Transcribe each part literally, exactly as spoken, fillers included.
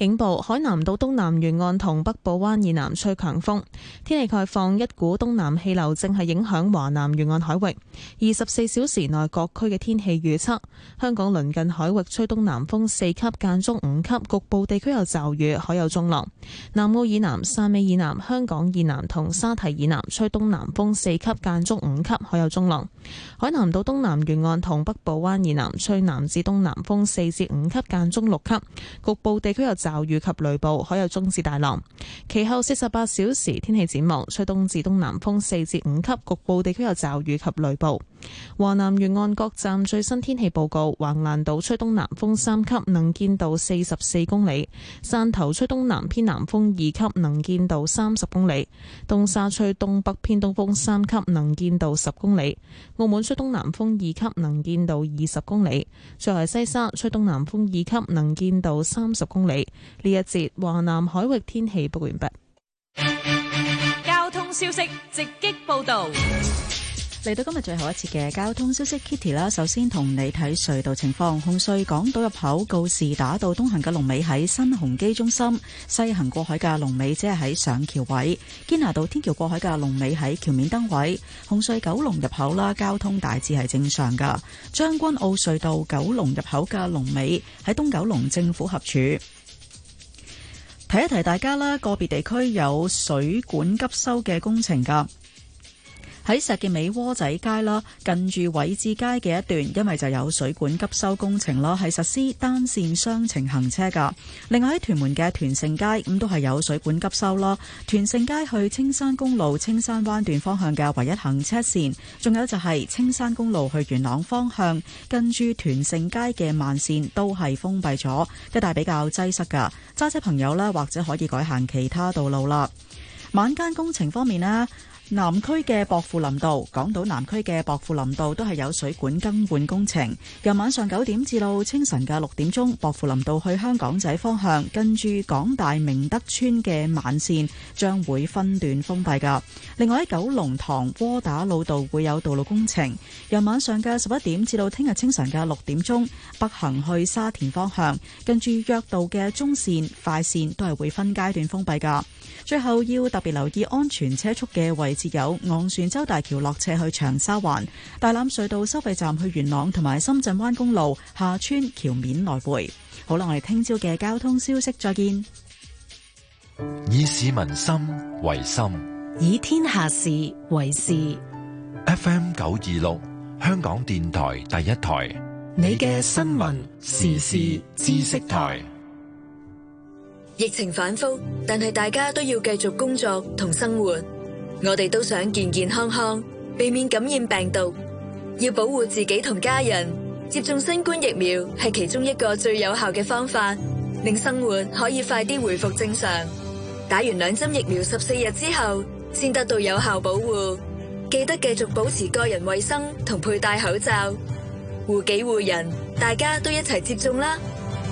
警報，海南島東南沿岸同北部灣以南吹強風。天氣概況，一股東南氣流正係影響華南沿岸海域。二十四小時內各區嘅天氣預測：香港鄰近海域吹東南風四級，間中五級，局部地區有驟雨，海有中浪。南澳以南、汕尾以南、香港以南同沙堤以南吹東南風四級，間中五級，海有中浪。海南島東南沿岸同北部灣以南吹南至東南風四至五級，間中六級，局部地區有驟雨及雷暴，海有中至大浪。其後四十八小時天氣展望，吹東至東南風四至五級，局部地區有驟雨及雷暴。華南沿岸各站最新天氣報告：橫瀾島吹東南風三級，能見度四十四公里；汕頭吹東南偏南風二級，能見度三十公里；東沙吹東北偏東風三級，能見度十公里；澳門吹東南風二級，能見度二十公里；最後係西沙吹東南風二級，能見度三十公里。呢一節華南海域天氣報完畢。 交通消息直擊報道。 嚟到今日最後一次嘅交通消息 ，Kitty 啦，首先同你睇隧道情況。紅隧港島入口告士打道東行嘅龍尾喺新鴻基中心，西行過海嘅龍尾只係喺上橋位。堅拿道天橋過海嘅龍尾喺橋面燈位。紅隧九龍入口啦，交通大致係正常噶。將軍澳隧道九龍入口嘅龍尾喺東九龍政府合署。提一提大家啦，個別地區有水管急修嘅工程噶。喺石硤尾窩仔街啦，近住偉志街嘅一段，因為就有水管急修工程啦，係實施單線雙程行車噶。另外喺屯門嘅屯盛街咁都係有水管急修啦。屯盛街去青山公路青山灣段方向嘅唯一行車線，仲有就係青山公路去元朗方向，近住屯盛街嘅慢線都係封閉咗，一帶比較擠塞噶。揸車朋友呢，或者可以改行其他道路啦。晚間工程方面呢，南區嘅薄扶林道、港島南區嘅薄扶林道都係有水管更換工程，由晚上九點至到清晨嘅六點鐘，薄扶林道去香港仔方向，跟住港大明德村嘅慢線將會分段封閉噶。另外喺九龍塘窩打老道會有道路工程，由晚上嘅十一點至到聽日清晨嘅六點鐘，北行去沙田方向，跟住約道嘅中線、快線都係會分階段封閉噶。最後要特別留意安全車速嘅位置有昂船洲大橋落斜去長沙灣、大欖隧道收費站去元朗，同埋深圳灣公路下村橋面來回。好啦，我哋聽朝嘅交通消息再見。 以市民心為心， 以天下事為事。 F M 九二六香港電台第一台， 你嘅新聞時事知識台。 疫情反覆，但係大家都要繼續工作同生活。我哋都想健健康康，避免感染病毒。要保護自己同家人，接種新冠疫苗係其中一個最有效嘅方法，令生活可以快啲回復正常。打完兩針疫苗十四日之後，先得到有效保護。記得繼續保持個人衛生同佩戴口罩，護己護人，大家都一齊接種啦。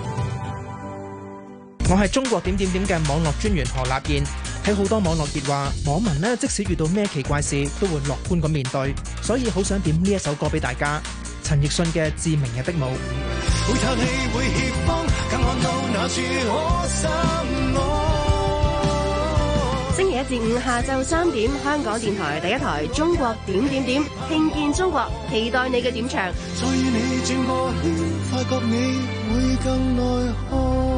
我係中國點點點嘅網絡專員何立燕。喺好多網絡熱話，網民呢即使遇到咩奇怪事都會樂觀咁面對，所以好想點呢一首歌俾大家，陳奕迅嘅《致明日的舞》。會嘆氣會怯慌，更看到那處可心愛。 星期一至五下晝三點，香港電台第一台《中國點點點》，聽見中國，期待你嘅點唱。所以你轉個圈，發覺你會更內向。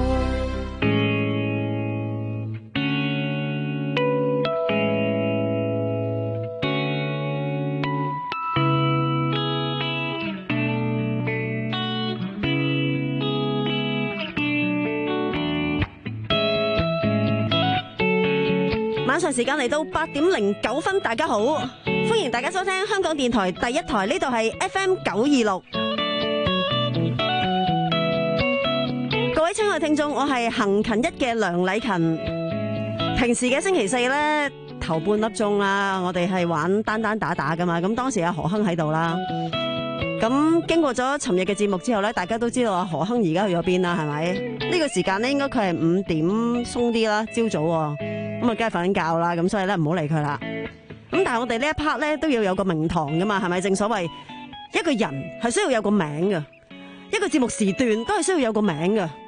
晚上時間嚟到八點零九分，大家好，歡迎大家收聽香港電台第一台，呢度係 F M 九二六。各位親愛聽眾，我係行勤一嘅梁禮勤。平時嘅星期四呢，頭半粒鐘啦，我哋係玩單單打打噶嘛，咁當時阿何亨喺度啦。咁經過咗尋日嘅節目之後呢，大家都知道阿何亨而家去咗邊啦，係咪？呢個時間呢，應該佢係五點鬆啲啦，朝早喎。咁啊，梗係瞓緊覺啦，咁所以咧唔好理佢啦。咁但係我哋呢一 part 咧都要有個名堂噶嘛，係咪？正所謂一個人係需要有個名嘅，一個節目時段都係需要有個名嘅。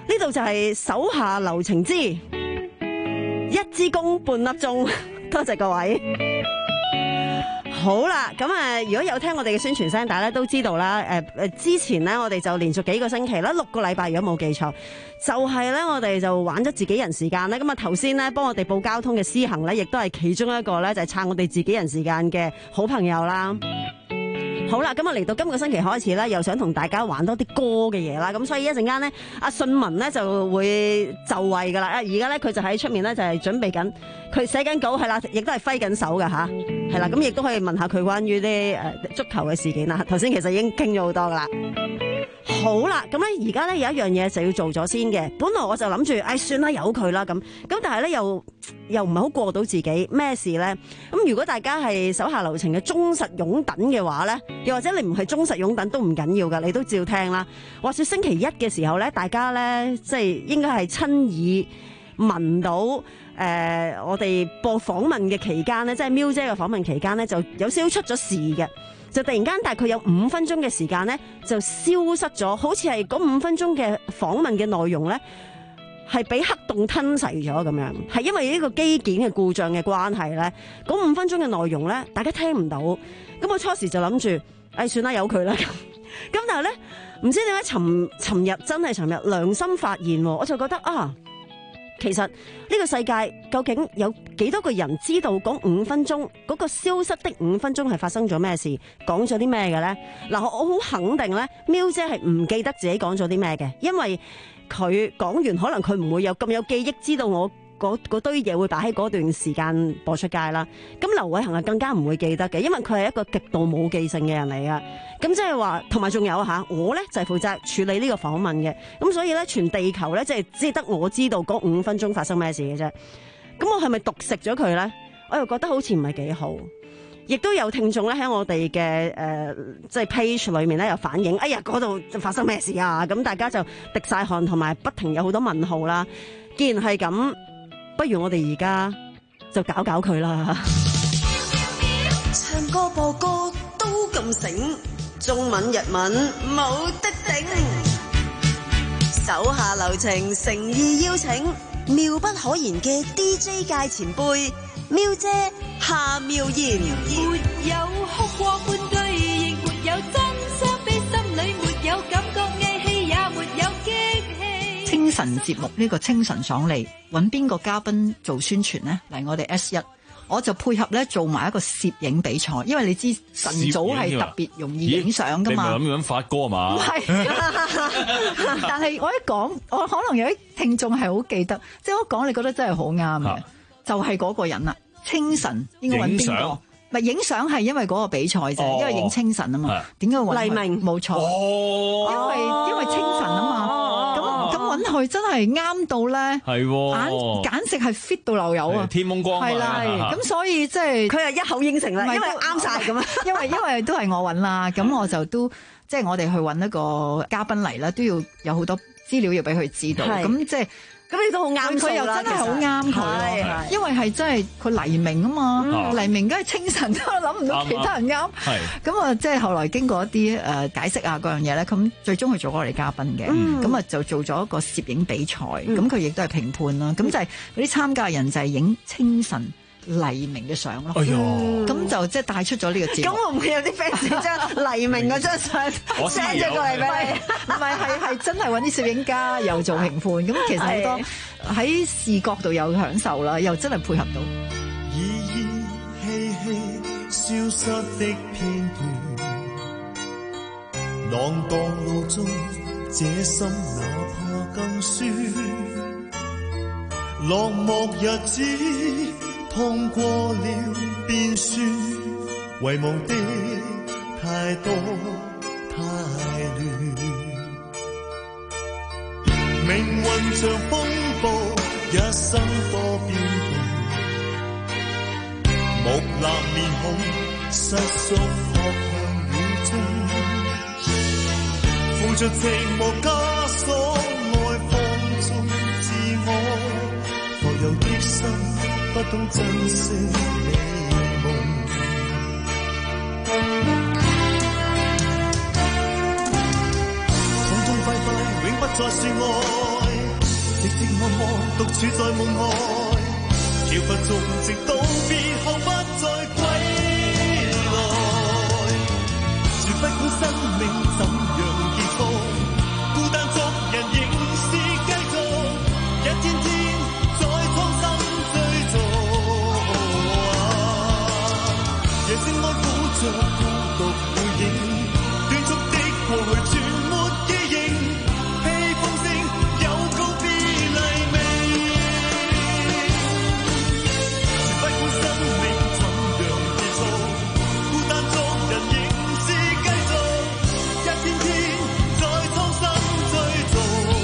呢度就係手下留情之一支公半粒鐘，多謝各位。好啦，咁啊，如果有聽我哋嘅宣傳聲，大家都知道啦。誒誒，之前咧，我哋就連續幾個星期啦，六個禮拜，如果冇記錯，就係咧，我哋就玩咗自己人時間啦。咁啊，頭先咧幫我哋報交通嘅思行咧，亦都係其中一個咧，就係撐我哋自己人時間嘅好朋友啦。好啦，咁啊嚟到今個星期開始咧，又想同大家玩多啲歌嘅嘢啦，咁所以一陣間咧，阿信文咧就會就位噶啦。而家咧佢就喺出面咧就係準備緊，佢寫緊稿係啦，亦都係揮緊手噶吓，係啦，咁亦都可以問下佢關於啲誒足球嘅事件啦。頭先其實已經傾咗好多噶啦。好啦，咁咧而家咧有一樣嘢就要做咗先嘅。本來我就諗住，唉、哎，算啦，由佢啦咁。咁但係咧又又唔係好過到自己，咩事咧？咁如果大家係手下留情嘅忠實擁躉嘅話咧，又或者你唔係忠實擁躉都唔緊要噶，你都照聽啦。話說星期一嘅時候咧，大家咧即係應該係親耳聞到誒、呃，我哋播訪問嘅期間咧，即係喵姐嘅訪問期間咧，就有少少出咗事嘅。就突然間大概有五分鐘嘅時間咧，就消失咗，好似係嗰五分鐘嘅訪問嘅內容咧，係俾黑洞吞噬咗咁樣。係因為呢個機件嘅故障嘅關係咧，嗰五分鐘嘅內容咧，大家聽唔到。咁我初時就諗住，唉，算啦，由佢啦咁。咁但係咧，唔知點解尋尋日真係尋日良心發現，我就覺得啊。其實呢個世界究竟有幾多個人知道嗰五分鐘嗰個消失的五分鐘係發生咗咩事，講咗啲咩嘅咧？嗱，我好肯定咧，喵姐係唔記得自己講咗啲咩嘅，因為佢講完可能佢唔會有咁有記憶，知道我嗰堆嘢會擺喺嗰段時間播出街啦。咁劉偉恒係更加唔會記得嘅，因為佢係一個極度冇記性嘅人嚟噶。咁即係話，同埋仲有吓，我咧就係負責處理呢個訪問嘅。咁所以咧，全地球咧即係只得我知道嗰五分鐘發生咩事嘅啫。咁我係咪毒食咗佢咧？我又覺得好似唔係幾好。亦都有聽眾咧喺我哋嘅誒即係 page 裏面咧有反映，哎呀嗰度就發生咩事啊？咁大家就滴晒汗，同埋不停有好多問號啦。既然係咁，不如我哋而家就搞搞佢啦。唱歌播歌都咁醒，中文日文冇得頂，手下留情誠意邀請，妙不可言嘅 D J 界前輩喵姐夏妙妍。 沒有哭過半句，亦沒有真相的心裏，沒有感覺翳氣，也沒有激氣。 清晨節目呢個清晨爽利，揾邊個嘉賓做宣傳呢？嚟我哋 S 一，我就配合咧做埋一個攝影比賽，因為你知晨早係特別容易影相噶嘛。 你唔係咁樣發歌啊嘛？ 唔係，但係我一講，我可能有啲聽眾係好記得，即係我講，你覺得真係好啱嘅，就係嗰個人啦。清晨應該揾邊個？唔係影相係因為嗰個比賽啫，哦、因為影清晨啊嘛。點解揾黎明？冇錯，哦、因為因為清晨啊嘛。咁咁揾佢真係啱到咧，係簡簡直係 fit 到流油啊！ 天濛光係啦， 咁所以即係佢係一口應承啦，因為啱晒咁啊。因為因為都係我揾啦，咁我就都即係我哋去揾一個嘉賓嚟啦，都要有好多資料要俾佢知道。咁即係。咁你都好啱佢，又真係好啱佢，因為係真係佢黎明啊嘛，嗯、黎明梗係清晨，都諗唔到其他人啱。咁啊，即係後來經過一啲誒、呃、解釋啊嗰樣嘢咧，咁最終佢做我哋嘉賓嘅，咁啊、嗯、就做咗一個攝影比賽，咁佢亦都係評判啦。咁、嗯、就係嗰啲參加人就係影清晨黎明嘅相咯，咁、哎、就即係帶出咗呢個節目。咁會唔會有啲 fans 將黎明嗰張相 send 咗過嚟俾你？唔係，係係真係揾啲攝影家又做評判，咁其實好多喺視覺度有享受啦，又真係配合到。依依稀稀消失的片段，浪蕩路中，這心哪怕更酸，落寞日子。痛過了便算，遺忘的太多太亂，命運像風暴，一生多變動，木訥面孔失縮撲向雨中，負着寂寞枷鎖，愛放縱自我，浮游的心不懂珍惜美夢，痛痛快快永不再是愛。 寂寂寞寞獨處在夢外，飄忽中直到別後不再歸來。說不管生命怎樣結束，孤單作人仍是繼續，一天天在蒼生追逐。夜星愛撫着孤獨背影，短促的過去全沒記認，披風聲有告別黎明。說不管生命怎樣結束，孤單作人仍是繼續，一天天在蒼生追逐。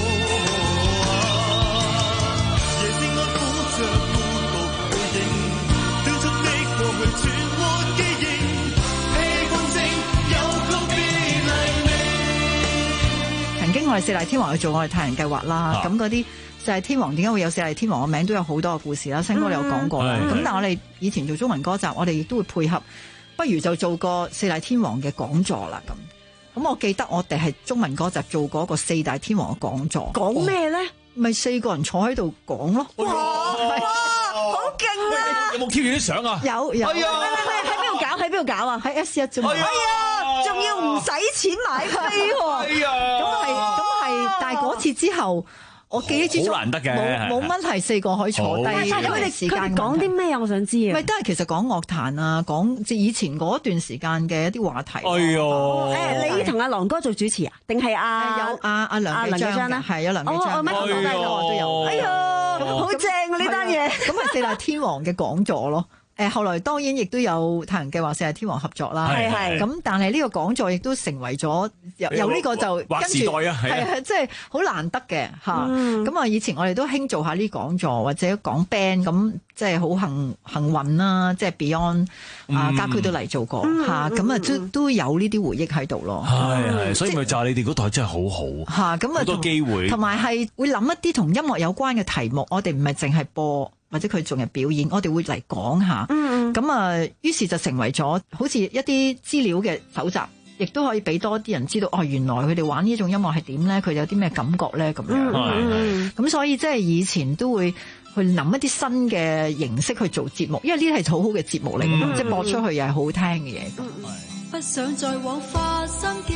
夜星愛撫着孤獨背影，短促的過去全沒記認，披風聲有告別黎明。 曾經我哋四大天王去做我哋太陽計劃啦，咁嗰啲四大天王點解會有四大天王嘅名都有好多個故事啦，星哥你有講過啦。咁、 嗯、 但係我哋以前做中文歌集，我哋亦都會配合，不如就做個四大天王嘅講座啦。咁咁我記得我哋係中文歌集做過一個四大天王嘅講座， 講咩咧？ 咪、哦、四個人坐喺度講咯。 哇哇，好勁啊！ 有冇 keep 住啲相啊？ 有有。 哎呀， 喺邊度搞？喺邊度搞啊？ 喺 S 一啫嘛。 哎呀，仲要唔使錢買飛喎。 哎呀， 咁係咁係，但係嗰次之後。我記憶之中好難得嘅， 冇冇問題，四個可以坐低。 但係佢哋時間佢哋講啲咩啊？我想知啊。 咪都係其實講樂壇啊，講即係以前嗰段時間嘅一啲話題。 哎呀， 誒，你同阿郎哥做主持啊？定係阿有阿阿梁記章咧？係有梁記章。 哦，乜都都有。哎呀，好正啊！呢單嘢。咁係四大天王嘅講座咯。誒後來當然亦都有太陽計劃四大天王合作啦， 係係咁，但係呢個講座亦都成為咗有有呢個就劃時代啊，係啊，即係好難得嘅嚇。咁啊，以前我哋都興做下呢講座或者講 band 咁，即係好幸幸運啦，即係 Beyond 啊家駒都嚟做過嚇，咁啊都都有呢啲回憶喺度咯。 係係，所以咪就係你哋嗰代真係好好嚇，咁啊好多機會， 同埋係會諗一啲同音樂有關嘅題目，我哋唔係淨係播。或者佢仲係表演，我哋會嚟講下。咁啊、嗯，於是就成為咗好似一啲資料嘅搜集，亦都可以俾多啲人知道，哦，原來佢哋玩呢種音樂係點咧？佢哋有啲咩感覺咧？咁樣。咁、嗯、所以即係以前都會去諗一啲新嘅形式去做節目，因為呢啲係好好嘅節目嚟嘅，嗯、即係播出去又係好聽嘅嘢。 嗯、不想再枉花心機，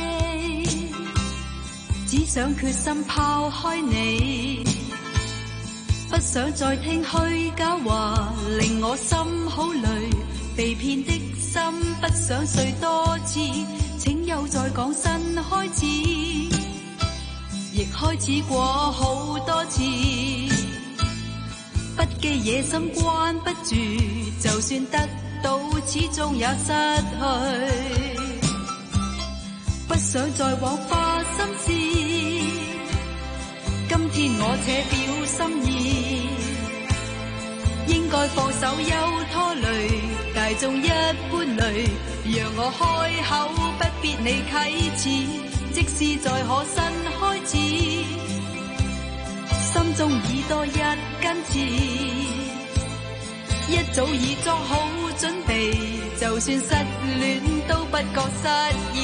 只想決心拋開你。不想再聽虛假話，令我心好累。被騙的心不想睡多次，請又再講新開始，亦開始過好多次。不羈野心關不住，就算得到始終也失去。不想再枉花心思，今天我且表心意，應該放手休拖累，大眾一般累，讓我開口不必你啟齒，即使再可新開始，心中已多一根刺，一早已作好準備，就算失戀都不覺失意，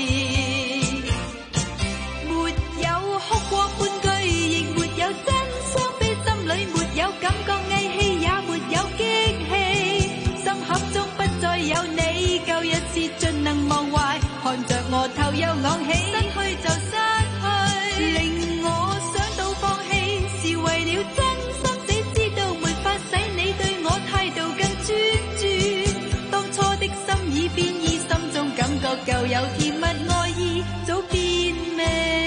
沒有哭過半句，亦沒有真傷悲，心裏沒有感覺翳氣，也沒有激氣，心盒中不再有你，舊日事盡能忘懷，看着我頭又昂起，失去就失去，令我想到放棄，是為了真心死，知道沒法使你對我態度更專注，當初的心已變異，心中感覺舊有甜蜜愛意早變味。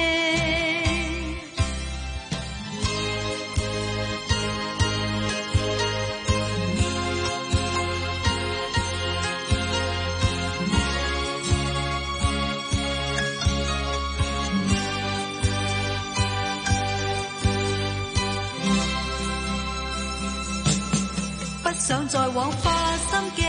不想再枉花心機，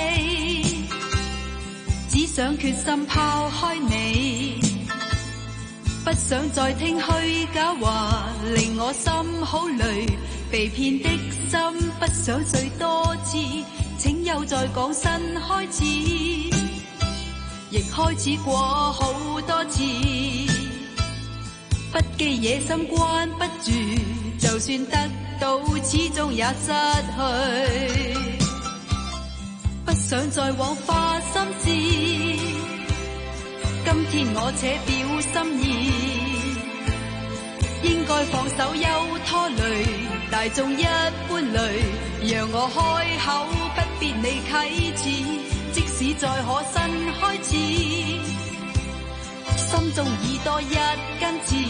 只想決心拋開你，不想再聽虛假話，令我心好累，被騙的心不想睡多次，請又再講新開始，亦開始過好多次，不羈野心關不住，就算得到，始終也失去。不想再枉花心思，今天我且表心意，應該放手休拖累，大眾一般累，讓我開口，不必你啟齒，即使再可新開始，心中已多一根刺，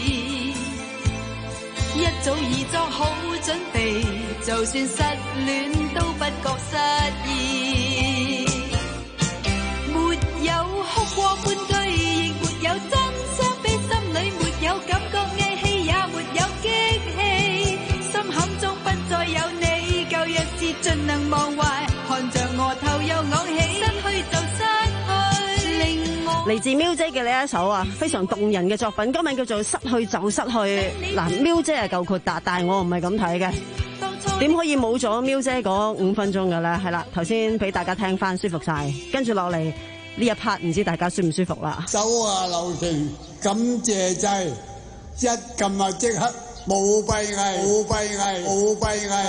一早已作好準備，就算失戀都不覺失意，沒有哭過半句，亦沒有真相比心裏沒有感覺翳氣，也沒有激氣，心坎中不再有你，舊日是盡能忘懷，看着我頭又昂起，失去就失去，令我嚟自喵姐嘅呢一首啊，非常動人嘅作品，歌名叫做《失去就失去》。嗱，喵姐係夠豁達，但係我唔係咁睇嘅。點可以冇咗喵姐嗰五分鐘嘅咧？係啦，頭先俾大家聽翻，舒服晒。跟住落嚟呢一 part， 唔知大家舒唔舒服啦？ 手下留情，感謝祭，一撳啊即刻冇閉翳，冇閉翳，冇閉翳。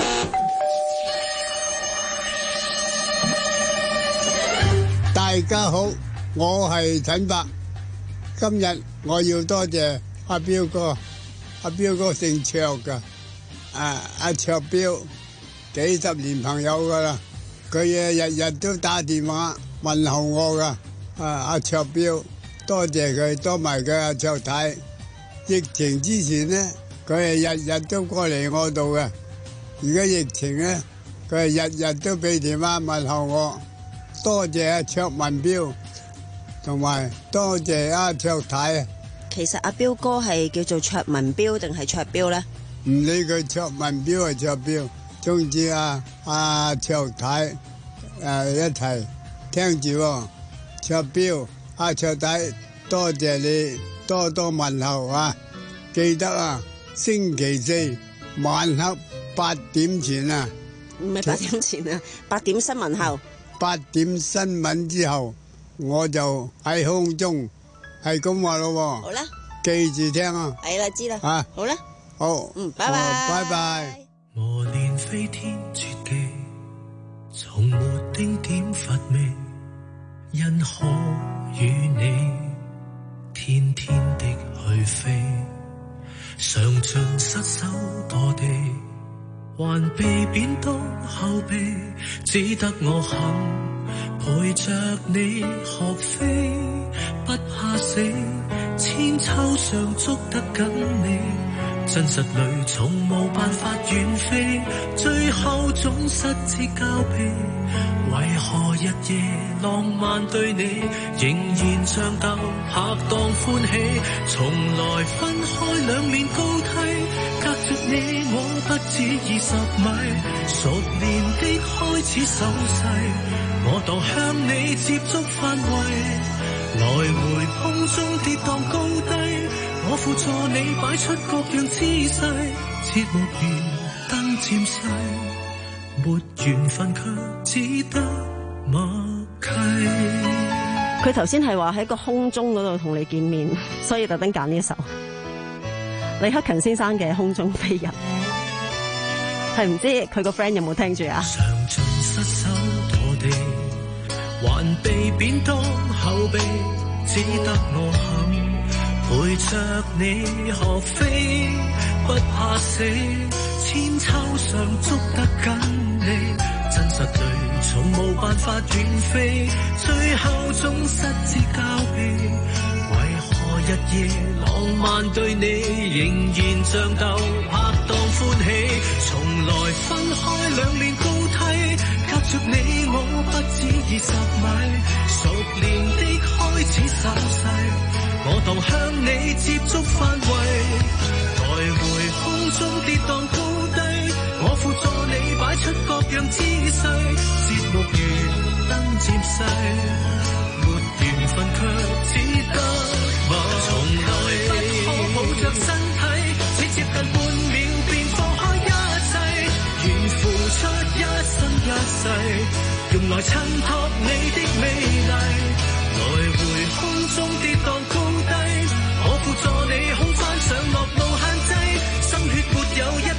大家好，我係陳伯，今日我要多謝阿彪哥，阿彪哥姓卓噶。啊！阿卓標幾十年朋友噶啦，佢日日日都打電話問候我噶。啊！阿卓標，多謝佢，多埋佢阿卓太。疫情之前呢，佢係日日都過嚟我度嘅。而家疫情呢，佢係日日都俾電話問候我。多謝阿卓文標，同埋多謝阿卓太。 其實阿標哥係叫做卓文標定係卓標咧？ 唔理佢卓文標係卓標，總之啊阿卓太誒、啊、一齊聽住喎。卓標阿卓太，多謝你多多問候啊！記得啊，星期四晚黑八點前啊， 唔係八點前啊，八點新聞後， 八點新聞之後我就喺空中係咁話咯喎。 好啦， 記住聽啊。 係啦，知啦。 啊， 好啦。 好， 嗯，拜拜， 拜拜。 磨練飛天絕技，從沒丁點乏味，因可與你天天的去飛，嘗盡失手墮地，還被貶當後備，只得我肯陪着你學飛，不怕死，千秋上捉得緊你。真實裏從無辦法遠飛，最後總失之交臂，為何日夜浪漫對你仍然像鬥拍檔歡喜，從來分開兩面高梯，隔着你我不止二十米，熟練的開始手勢，我當向你接觸範圍，來回空中跌宕高低，我輔助你擺出各樣姿勢，節目完燈漸逝，沒緣分卻只得默契。 佢頭先係話喺個空中嗰度同你見面，所以特登揀呢一首李克勤先生嘅《空中飛人》，係唔知佢個 friend 有冇聽住啊？ 嘗盡失手墮地，還被貶當後備，只得我肯陪着你學飛，不怕死，千秋上捉得緊你，真實裏從無辦法遠飛，最後總失之交臂，為何日夜浪漫對你仍然像鬥拍檔歡喜，從來分開兩面高梯，隔着你我不止二十米，熟練的開始手勢，我當向你接觸範圍，來回空中跌宕高低，我輔助你擺出各樣姿勢，節目完燈漸逝，沒緣分卻只得默契。從來不可抱着身體，只接近半秒便放開一切，願付出一生一世，用來襯托你的美麗。來回空中跌宕高低，我輔助你空翻上落無限制，心血沒有一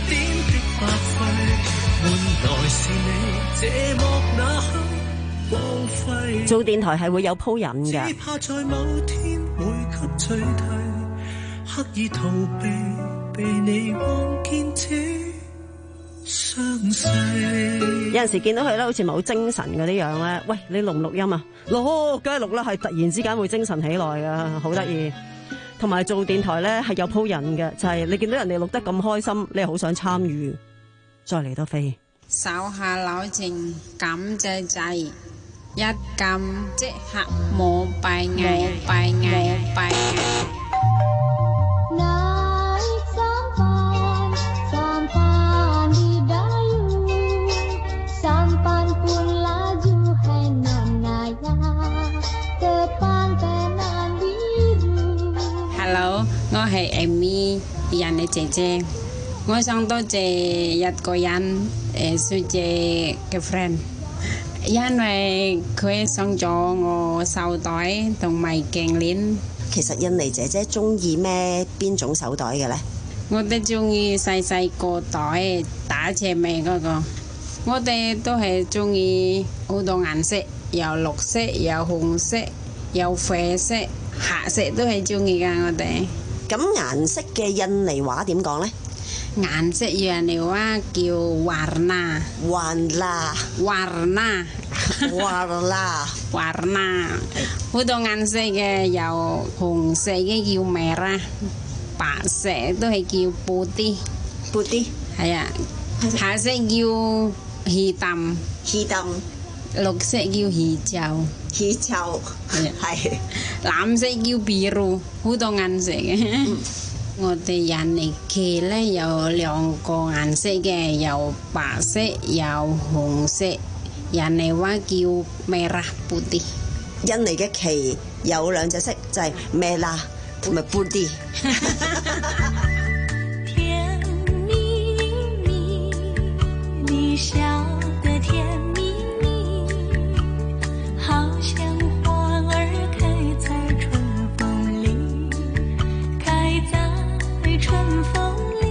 這幕那刻光輝。 做電台係會有鋪癮㗎。 只怕在某天會給取替，刻意逃避，被你望見這傷勢。 有陣時見到佢咧，好似冇精神嗰啲樣咧。喂，你錄唔錄音啊？錄，梗係錄啦，係突然之間會精神起來㗎，好得意。同埋做電台咧係有鋪癮嘅，就係、是、你見到人哋錄得咁開心，你係好想參與。再嚟多飛。 手下留情，感謝祭，一撳即刻冇閉翳，冇閉翳，冇閉翳。Hello， 我係 Amy 人哋姐姐，我想多謝一個人誒，小姐嘅 friend， 因為佢送咗我手袋同埋頸鏈。 其實印尼姐姐中意咩邊種手袋嘅呢？ 我哋中意細細個袋打斜尾嗰個，我哋都係中意好多顏色，有綠色，有紅色，有啡色。黑色都係中意噶，我哋。 咁顏色嘅印尼話點講呢？ 顏色印尼話叫 warna，warna，warna，warna，好多顏色嘅，有紅色嘅叫 merah， 白色都係叫 putih，putih， 係啊，黑色叫 hitam，hitam。綠色叫hijau，hijau，係藍色叫biru，好多顏色嘅。嗯、我哋印尼旗咧有兩個顏色嘅，有白色有紅色，印尼話叫 merah putih。 印尼嘅旗有兩隻色，就係 merah 同埋 putih。 甜蜜蜜，你笑得甜蜜。好像花兒開在春風裡，開在春風裡，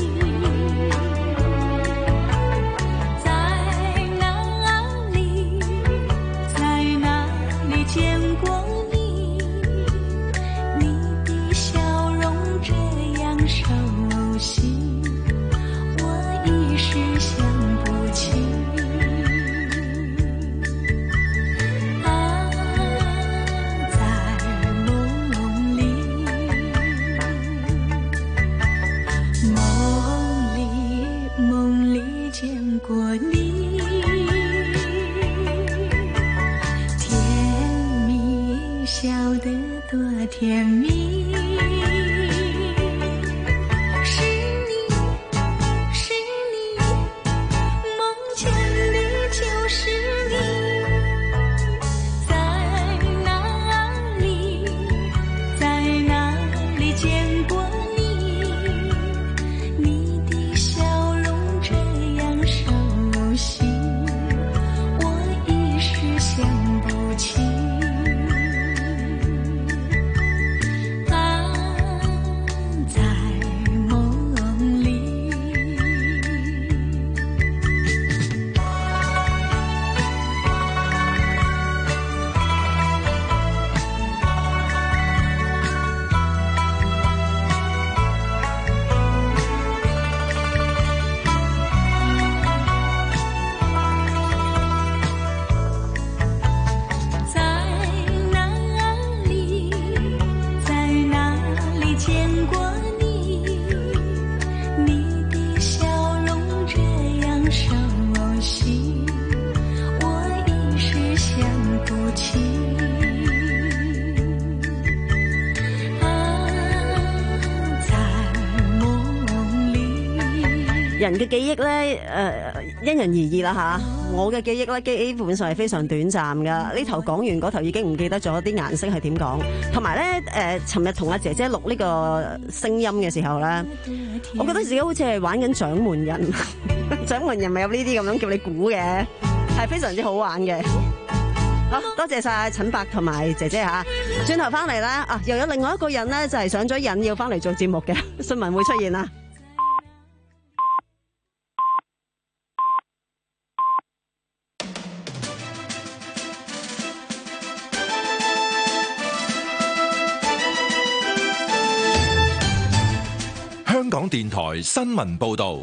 在哪裡，在哪裡見過你？你的笑容這樣熟悉，我一時想不起。過你甜蜜，笑得多甜蜜，是你是你，夢見的就是你，在哪裡，在哪裡見過你，你的笑容這樣熟悉，我一時想不起。啊，在夢裡。 人嘅記憶咧，誒、呃、因人而異啦嚇。我嘅記憶咧，基本上係非常短暫噶。呢頭講完，嗰頭已經唔記得咗啲顏色係點講。同埋咧，誒，尋日同阿姐姐錄呢個聲音嘅時候咧，我覺得自己好似係玩緊掌門人。掌門人咪有呢啲咁樣叫你估嘅，係非常之好玩嘅。好多謝晒陳伯同埋姐姐嚇。轉頭翻嚟啦，啊，又有另外一個人咧，就係上咗癮要翻嚟做節目嘅，新聞會出現啦。 港電台新聞報道。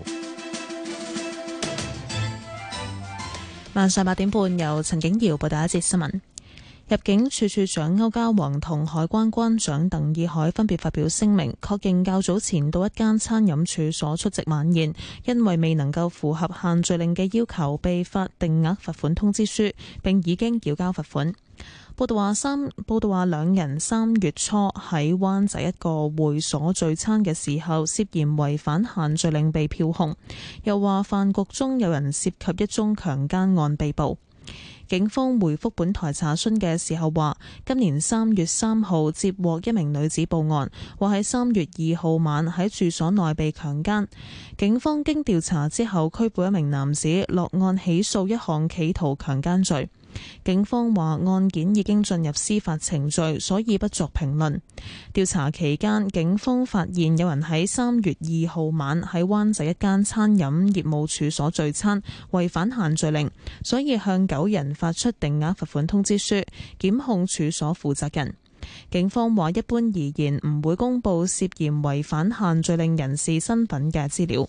晚上八點半，由陳景瑤報道一節新聞。入境處處長歐家宏同海關關長鄧以海分別發表聲明，確認較早前到一間餐飲處所出席晚宴，因為未能夠符合限聚令嘅要求，被發定額罰款通知書，並已經繳交罰款。報道話三報道話兩人三月初喺灣仔一個會所聚餐嘅時候，涉嫌違反限聚令被票控。又話飯局中有人涉及一宗強姦案被捕。警方回覆本台查詢嘅時候話，今年三月三號接獲一名女子報案，話喺三月二號晚喺住所內被強姦。警方經調查之後拘捕一名男子，落案起訴一項企圖強姦罪。警方話案件已經進入司法程序，所以不作評論。調查期間，警方發現有人喺三月二號晚喺灣仔一間餐飲業務處所聚餐，違反限聚令，所以向九人發出定額罰款通知書，檢控處所負責人。警方話一般而言唔會公佈涉嫌違反限聚令人士身份嘅資料。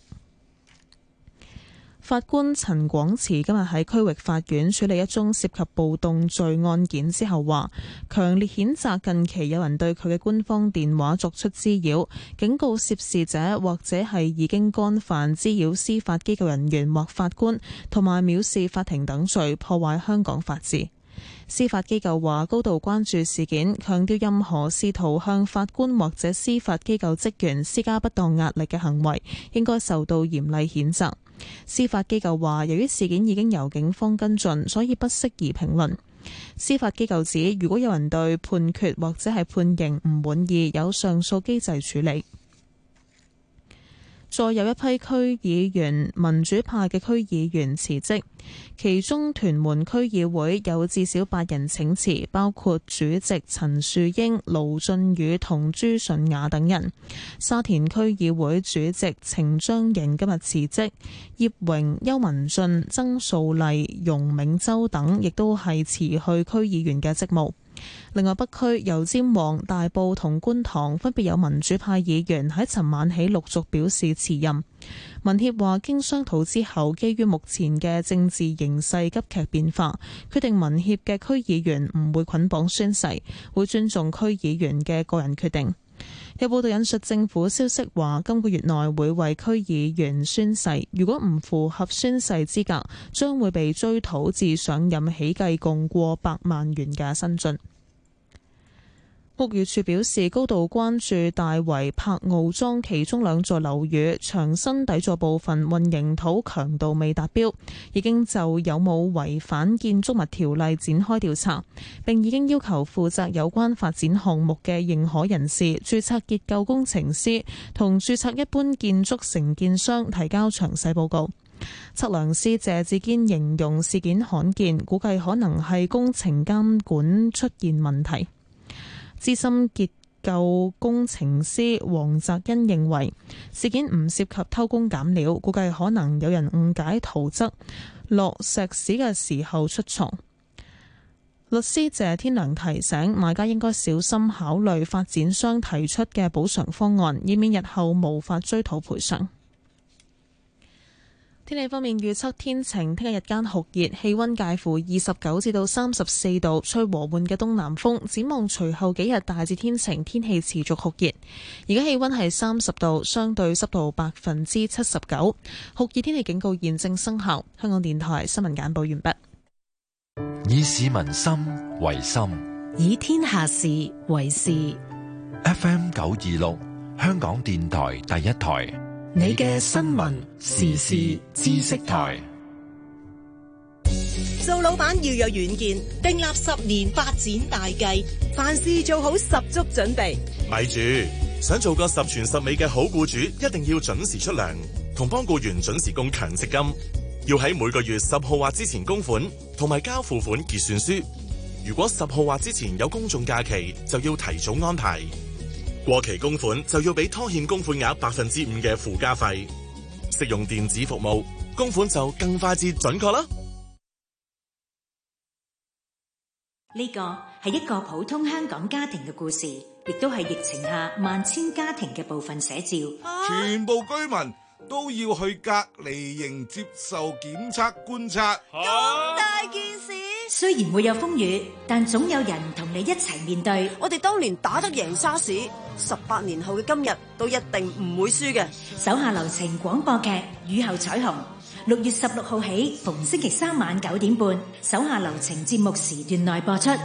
法官陳廣慈今日喺區域法院處理一宗涉及暴動罪案件之後話，強烈譴責近期有人對佢嘅官方電話作出滋擾，警告涉事者或者係已經干犯滋擾司法機構人員或法官同埋藐視法庭等罪，破壞香港法治。司法機構話高度關注事件，強調任何試圖向法官或者司法機構職員施加不當壓力嘅行為應該受到嚴厲譴責。司法機構話，由於事件已經由警方跟進，所以不適宜評論。司法機構指，如果有人對判決或者係判刑唔滿意，有上訴機制處理。再有一批區議員，民主派嘅區議員辭職，其中屯門區議會有至少八人請辭，包括主席陳樹英、盧俊宇同朱順雅等人。沙田區議會主席程章瑩今日辭職，葉榮、邱文俊、曾素麗、容銘洲等亦都係辭去區議員嘅職務。另外，北區油尖旺、大埔同觀塘分別有民主派議員喺尋晚起陸續表示辭任。民協話經商討之後，基於目前嘅政治形勢急劇變化，決定民協嘅區議員唔會捆綁宣誓，會尊重區議員嘅個人決定。有報道引述政府消息話，今個月內會為區議員宣誓，如果唔符合宣誓資格，將會被追討自上任起計共過百萬元嘅薪津。屋宇署表示，高度關注大圍柏傲莊其中兩座樓宇牆身底座部分混凝土強度未達標，已經就有冇違反建築物條例展開調查，並已經要求負責有關發展項目嘅認可人士、註冊結構工程師同註冊一般建築承建商提交詳細報告。測量師謝志堅形容事件罕見，估計可能係工程監管出現問題。資深結構工程師黃澤恩認為事件唔涉及偷工減料，估計可能有人誤解圖則，落石屎嘅時候出錯。律師謝天良提醒買家應該小心考慮發展商提出嘅補償方案，以免日後無法追討賠償。天氣方面預測天晴，聽日日間酷熱，氣溫介乎二十九至到三十四度，吹和緩嘅東南風。展望隨後幾日大致天晴，天氣持續酷熱。而家氣溫係三十度，相對濕度百分之七十九，酷熱天氣警告現正生效。香港電台新聞簡報完畢。 以市民心為心， 以天下事為事。 F M 九二六，香港電台第一台。 你嘅新聞時事知識台。 做老闆要有遠見，訂立十年發展大計，凡事做好十足準備。 咪住，想做個十全十美嘅好僱主，一定要準時出糧，同幫僱員準時供強積金。要喺每個月十號或之前供款，同埋交付款結算書。如果十號或之前有公眾假期，就要提早安排。過期供款就要俾拖欠供款額百分之五嘅附加費。適用電子服務，供款就更快捷準確啦。 呢個係一個普通香港家庭嘅故事，亦都係疫情下萬千家庭嘅部分寫照。 全部居民都要去隔離營接受檢測觀察。 咁大件事， 雖然會有風雨，但總有人同你一齊面對。 我哋當年打得贏沙士，十八年後嘅今日都一定唔會輸嘅。 手下留情廣播劇《雨後彩虹》，六月十六號起，逢星期三晚九點半，手下留情節目時段內播出。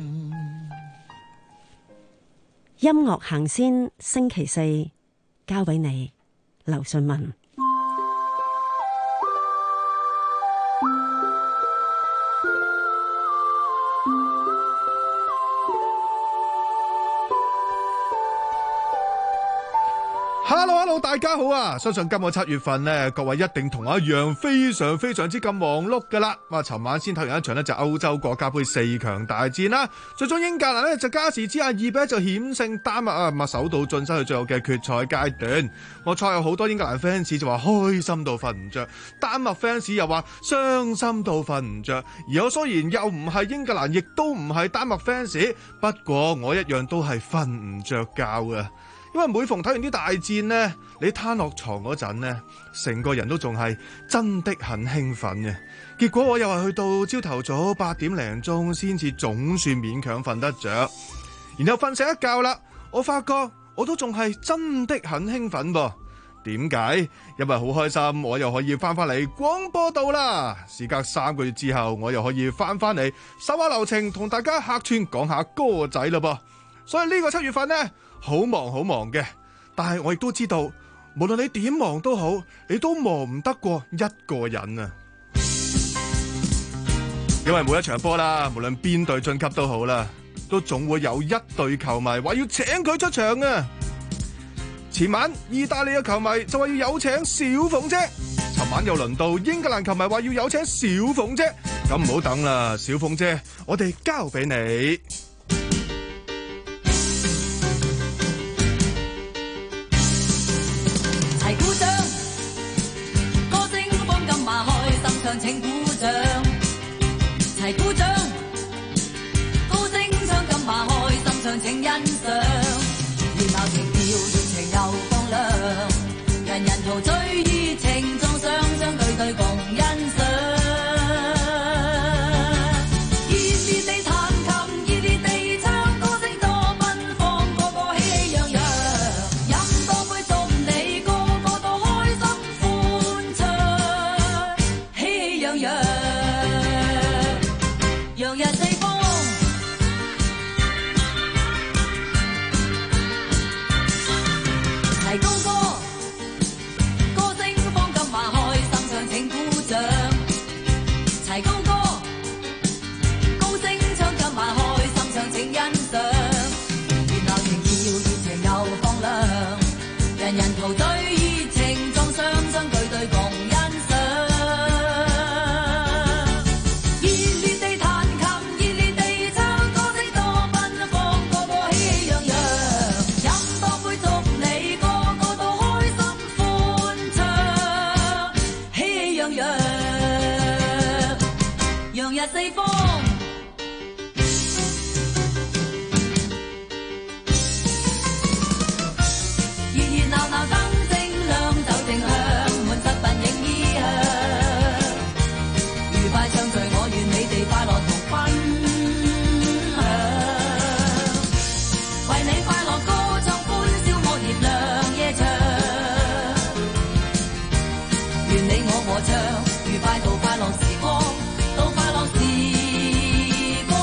音樂行先，星期四交俾你，劉順文。 Hello Hello， 大家好啊！相信今個七月份呢，各位一定同我一樣非常非常之咁忙碌噶啦。咁啊，尋晚先睇完一場呢，就歐洲國家杯四強大戰啦。最終英格蘭呢，就加時之下二比一就險勝丹麥啊，咁啊首度晉身去最後嘅決賽階段。我猜有好多英格蘭 fans 就話開心到瞓唔着，丹麥 fans 又話傷心到瞓唔着。而我雖然又唔係英格蘭，亦都唔係丹麥 fans， 不過我一樣都係瞓唔着覺嘅。因為每逢睇完啲大戰呢，你攤落床嗰陣呢，成個人都仲係真的很興奮嘅。結果我又係去到朝頭早八點零鐘先至總算勉強瞓得着，然後瞓醒一覺啦，我發覺我都仲係真的很興奮噃。點解？因為好開心，我又可以翻返嚟廣播道啦。事隔三個月之後，我又可以翻返嚟手下留情，同大家客串講下歌仔啦噃。所以呢個七月份呢，好忙好忙嘅，但係我亦都知道，無論你點忙都好，你都忙唔得過一個人啊！因為每一場波啦，無論邊隊晉級都好啦，都總會有一隊球迷話要請佢出場啊！前晚意大利嘅球迷就話要有請小鳳姐，尋晚又輪到英格蘭球迷話要有請小鳳姐，咁唔好等啦，小鳳姐，我哋交俾你。 齊鼓掌，歌聲放金馬開，心唱請鼓掌。齊鼓掌，高聲唱金馬開，心唱請欣賞。熱鬧情調，熱情又放亮，人人陶醉熱情撞上，相對對共欣賞。熱烈地彈琴，熱烈地唱，歌聲多奔放，個個喜氣洋洋。飲多杯祝你個個都開心歡暢，喜氣洋洋，洋溢四方。齊高歌，歌聲放金馬開，心唱請鼓掌。齊高歌，高聲唱金馬開，心唱請欣賞。熱鬧情調，熱情又放亮，人人陶醉熱情撞上，相對對共欣賞。熱烈地彈琴，熱烈地唱，歌聲多奔放，個個喜氣洋洋。飲多杯祝你個個都開心歡暢，喜氣洋洋，洋溢四方。熱熱鬧鬧燈正亮，酒正香，滿室鬢影衣香。愉快暢聚，我願你哋快樂同分享。為你快樂歌唱，歡笑我熱亮夜長。願你我和唱，愉快到快樂時光，到快樂時光。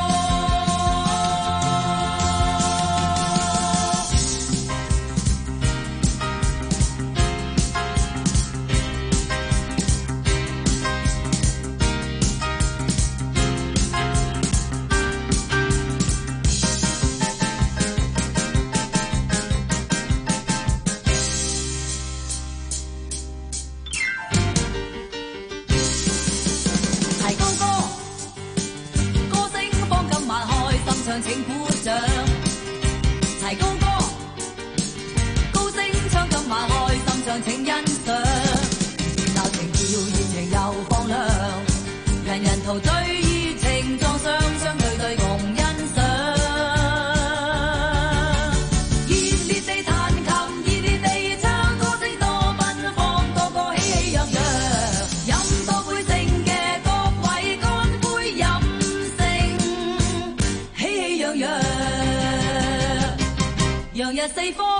齊高歌，歌聲放金馬開，心唱請鼓掌。齊高歌，高聲唱金馬開，心唱請欣賞。熱鬧情調，熱情又放亮，人人陶醉熱情撞上，相對對共欣賞。 日四方。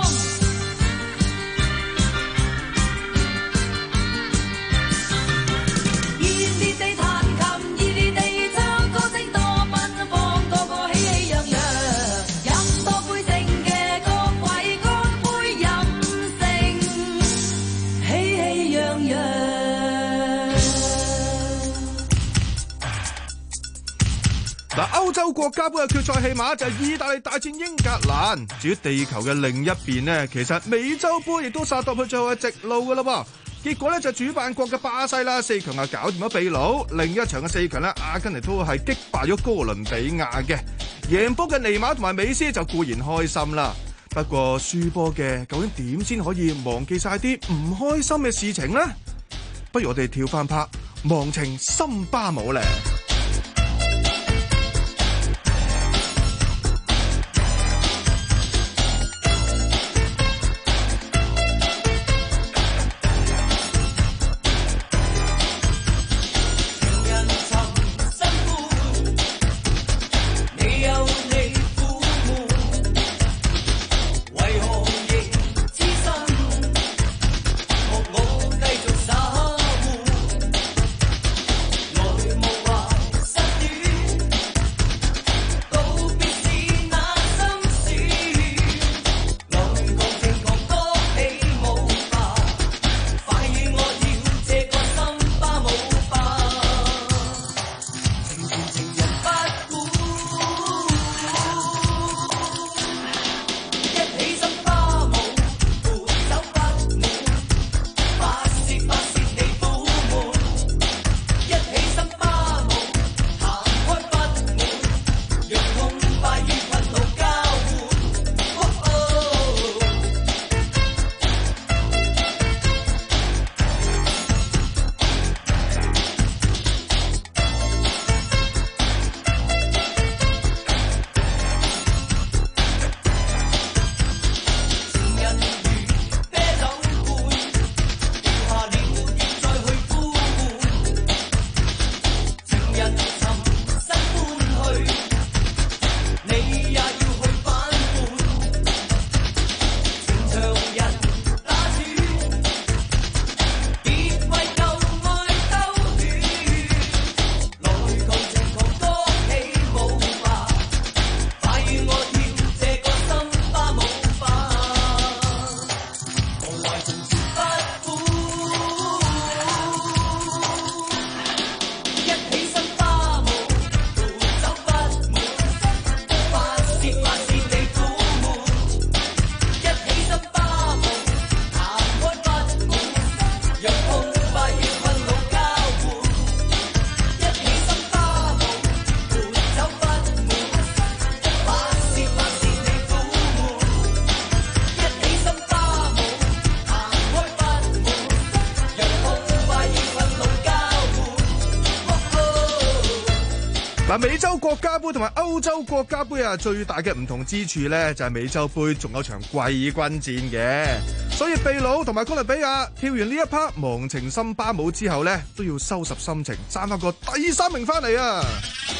嗱，歐洲國家杯嘅決賽戲碼就係意大利大戰英格蘭。至於地球嘅另一邊呢，其實美洲杯亦都殺到去最後嘅直路噶啦噃。結果呢，就主辦國嘅巴西啦，四強啊搞掂咗秘魯。另一場嘅四強呢，阿根廷都係擊敗咗哥倫比亞嘅。贏波嘅尼馬同埋美斯就固然開心啦，不過輸波嘅究竟點先可以忘記晒啲唔開心嘅事情呢？不如我哋跳翻拍忘情森巴舞咧。嗱，美洲國家杯同埋歐洲國家杯啊，最大嘅唔同之處咧，就係美洲杯仲有場季軍戰嘅，所以秘魯同埋哥倫比亞跳完呢一 part 忘情森巴舞之後咧，都要收拾心情，爭翻個第三名翻嚟啊！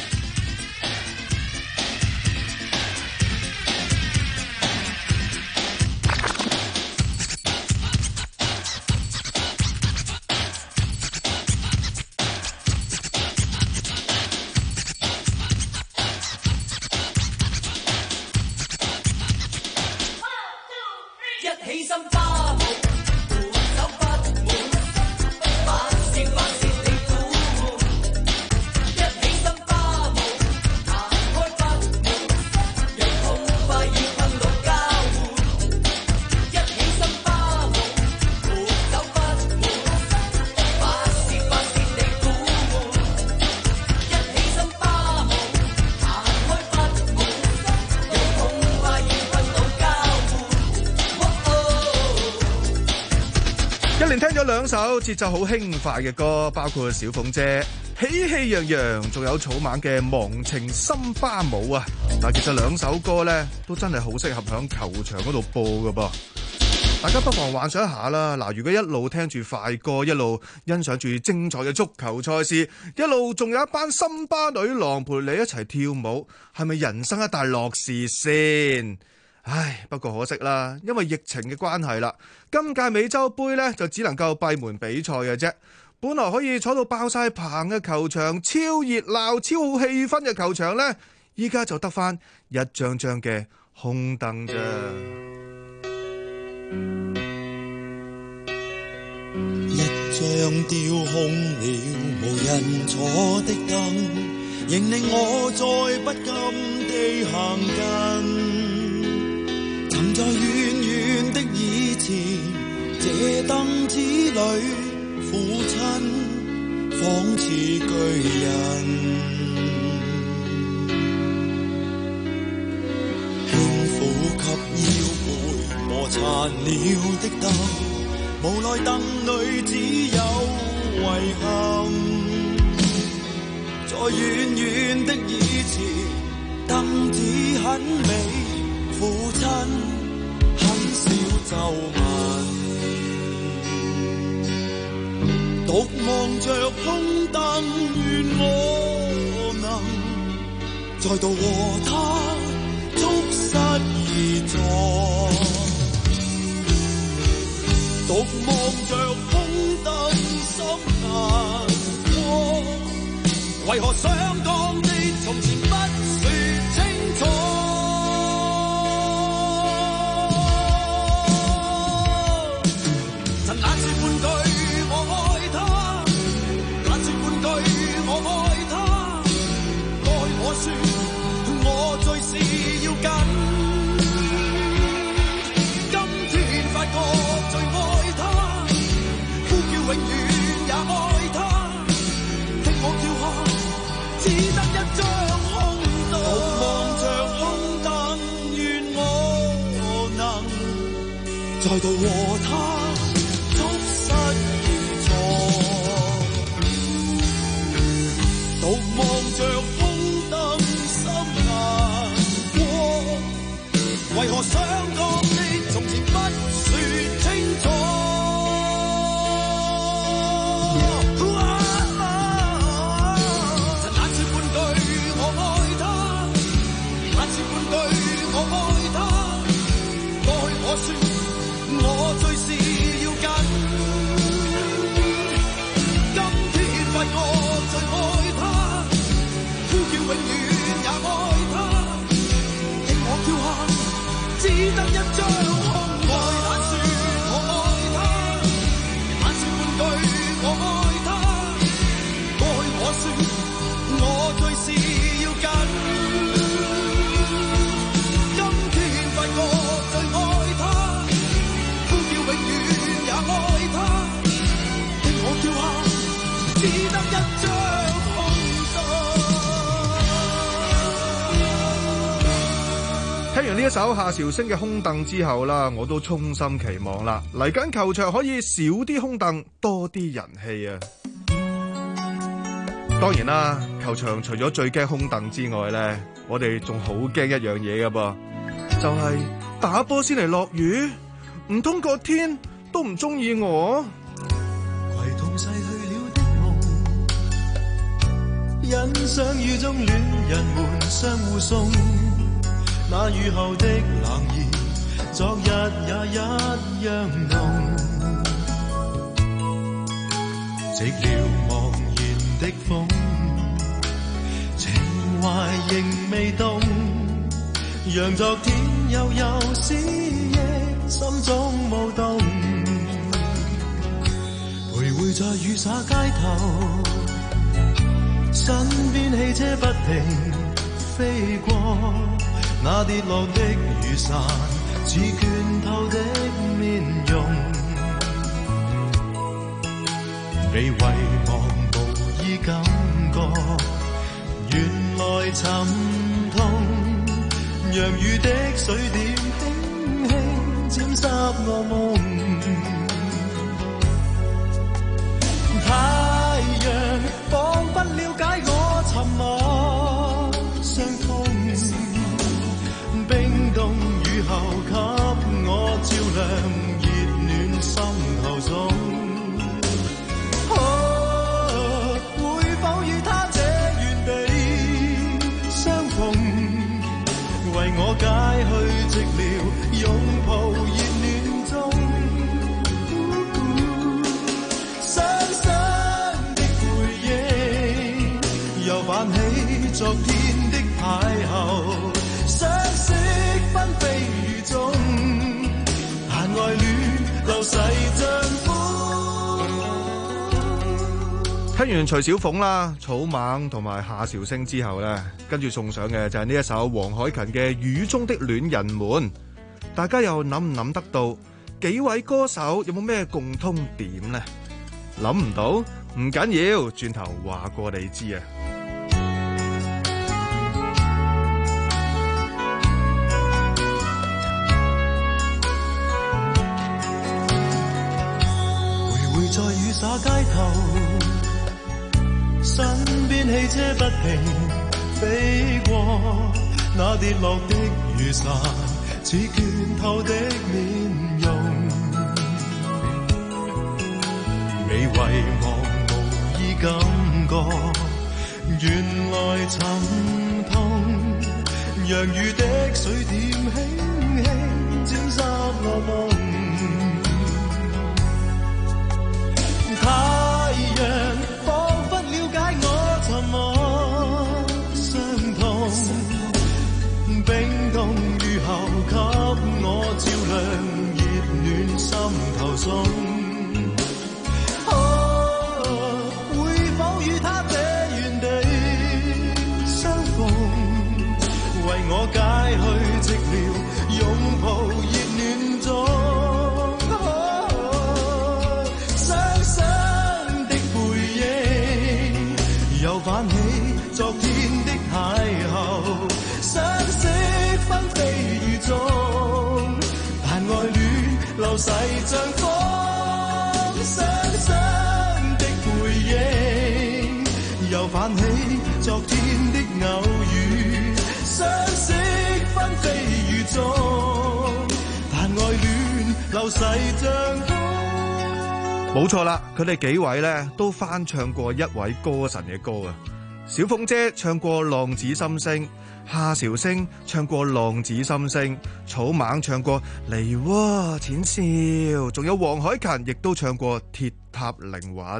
一連聽咗兩首節奏好輕快嘅歌，包括小鳳姐喜氣洋洋，仲有草蜢嘅忘情森巴舞啊！但其實兩首歌咧都真係好適合響球場嗰度播噶噃。大家不妨幻想一下啦，嗱，如果一路聽住快歌，一路欣賞住精彩嘅足球賽事，一路仲有一班森巴女郎陪你一齊跳舞，係咪人生一大樂事先？ 唉，不過可惜啦，因為疫情嘅關係啦，今屆美洲杯呢就只能夠閉門比賽嘅啫。本來可以坐到爆晒棚嘅球場，超熱鬧、超好氣氛嘅球場呢，依家就得返一張張嘅空凳啫。 一張丟空了無人坐的凳，仍令我再不禁地行近。沉在遠遠的以前，這凳子裏父親仿似巨人，輕撫給腰背磨殘了的凳，無奈凳裏只有遺憾。在遠遠的以前，凳子很美，父親很少皺紋，獨望着空凳，願我能再度和他捉失而坐。獨望着空凳，心難過，為何想講的從前不說清楚？我最是要緊，今天發覺最愛他，呼叫永遠也愛他，聽我叫下，只得一張空凳。獨望着空凳，願我能再度和他捉失而坐，獨望着為何想講的從前不說清楚？曾難說半句我愛他，難說半句我愛他，過去我說我最是要緊，今天發覺最愛他，呼叫永遠也愛他，聽我叫下，只得一張空愛，難說我愛他，難說半句我愛他，過去我說我最是要緊，今天發覺最愛他，呼叫永遠也愛他，聽我叫下，只得一張空凳。 聽完呢一首夏韶聲嘅空凳之後啦，我都衷心期望啦，嚟緊球場可以少啲空凳，多啲人氣啊！當然啦，球場除咗最驚空凳之外呢，我哋仲好驚一樣嘢噶噃，就係打波先嚟落雨，唔通個天都唔中意我？ 攜同逝去了的夢，欣賞雨中戀人們相互送。那雨後的冷意，昨日也一樣濃。寂寥茫然的風，情懷仍未動，讓昨天悠悠思憶心中舞動。徘徊在雨灑街頭，身邊汽車不停飛過。那跌落的雨傘，似倦透的面容，被遺忘無意感覺，原來沉痛，讓雨的水點輕輕沾濕我夢。太陽彷彿了解我沉默傷痛，冰凍雨後給我照亮熱暖心頭中。哦，會否與他這原地相逢，為我解去寂寥泛起昨天的邂逅，相識紛飛雨中，但愛戀流逝像風。 聽完徐小鳳啦、草蜢同埋夏韶聲之後呢，跟住送上嘅就係呢一首黃凱芹嘅《雨中的戀人們》。大家又諗唔諗得到幾位歌手有冇咩共通點呢？諗唔到唔緊要，轉頭話過你知啊！ 回回在雨灑街頭，身邊汽車不停飛過，那跌落的雨傘似倦透的面容，未遺忘無意感覺，原來沉痛，讓雨的水點輕輕沾濕我夢。太陽彷彿了解我沉默傷痛，冰凍雨後給我照亮熱暖心頭中。我解去寂寥，擁抱熱暖中，哦，傷心的背影又泛起昨天的邂逅，相識紛飛雨中，但愛戀流逝像風，傷心的背影又泛起昨天的偶遇，相識紛飛雨中，但愛戀流逝像風。 冇錯啦，佢哋幾位咧都翻唱過一位歌神嘅歌啊！小鳳姐唱過《浪子心聲》，夏韶聲唱過《浪子心聲》，草蜢唱過《梨渦淺笑》，仲有黃凱芹亦都唱過《鐵塔凌雲》。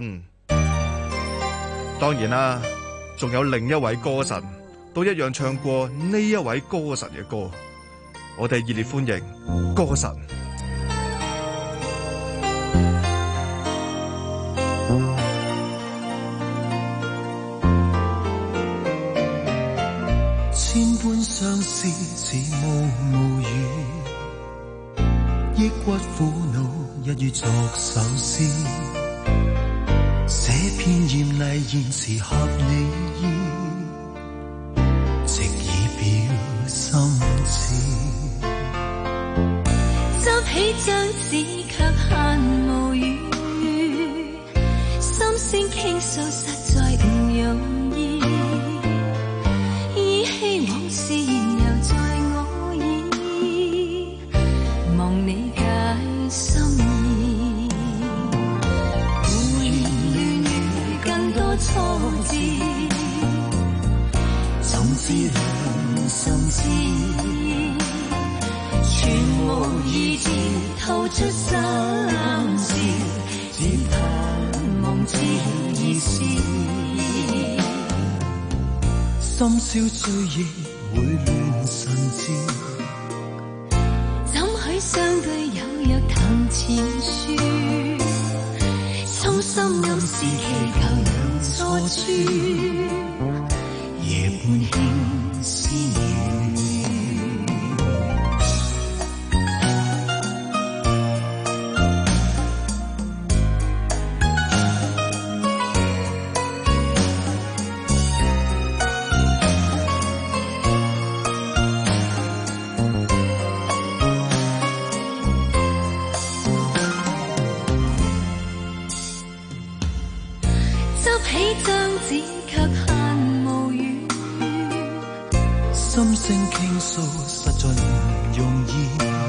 當然啦，仲有另一位歌神都一樣唱過呢一位歌神嘅歌，我哋熱烈歡迎歌神。 千般相思似霧霧雨，抑鬱苦惱一於作首詩，寫篇艷麗言辭合你意，直以表心志。 執起張紙卻限無語，心聲傾訴實在唔容易，依稀往事仍留在我耳，望你解心意。胡言亂語更多挫折，總知兩心知，全無意志透出心事，只盼望知意思。 深宵醉意會亂神志， 怎許相對有若談前書，衷心暗示祈求兩錯處，夜半輕私語。 心聲傾訴實在唔容易，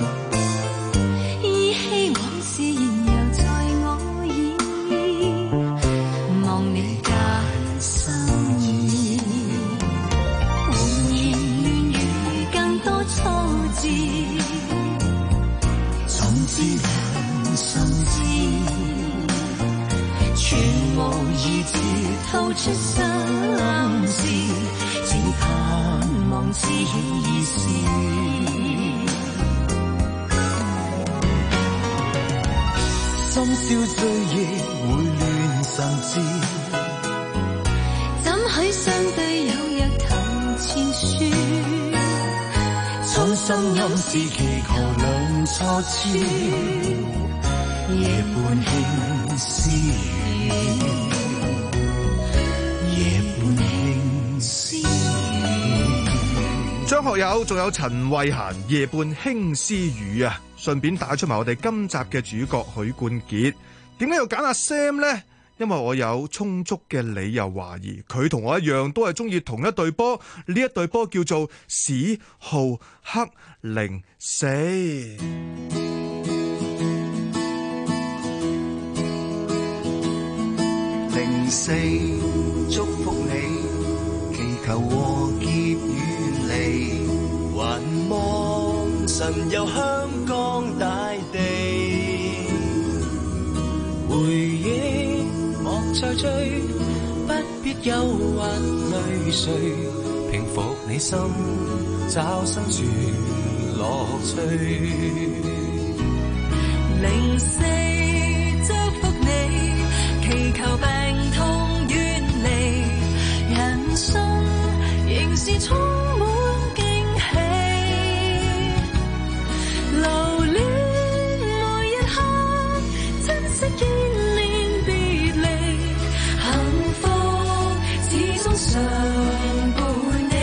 依稀往事仍猶在我耳，望你解心意。胡言亂語更多挫折，總知兩心知，全無意志透出心事，只盼望知意思。深宵追憶會亂神志， 怎許相對有若談情書？ 衷心暗示祈求兩錯處，夜半輕私語，夜半輕私語。 張學友仲有陳慧嫻夜半輕私語啊，順便打出埋我哋今集嘅主角許冠傑。點解要揀阿 Sam 呢？因為我有充足嘅理由懷疑佢同我一樣都係中意同一隊波，呢一隊波叫做史浩克零四。 零四祝福你，祈求和結遠離，還望神遊香港大地，回憶莫再追，不必憂鬱淚水，平復你心，找生存樂趣。 零四祝福你，祈求病痛遠離，人生仍是充滿驚喜，留戀每一刻，珍惜依戀別離，幸福始終常伴你。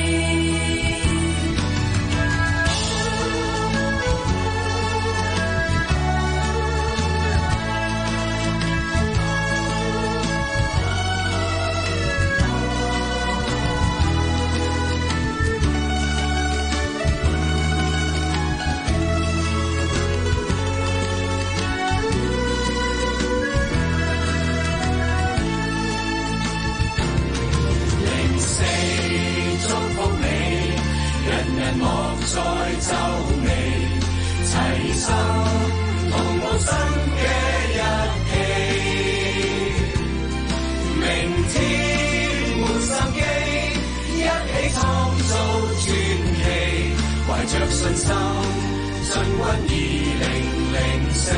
莫再皺眉，齊心同無新嘅日期，明天滿心機，一起創造傳奇，懷着信心進軍二零零四，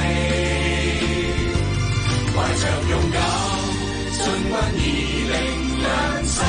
懷着勇敢進軍二零零四，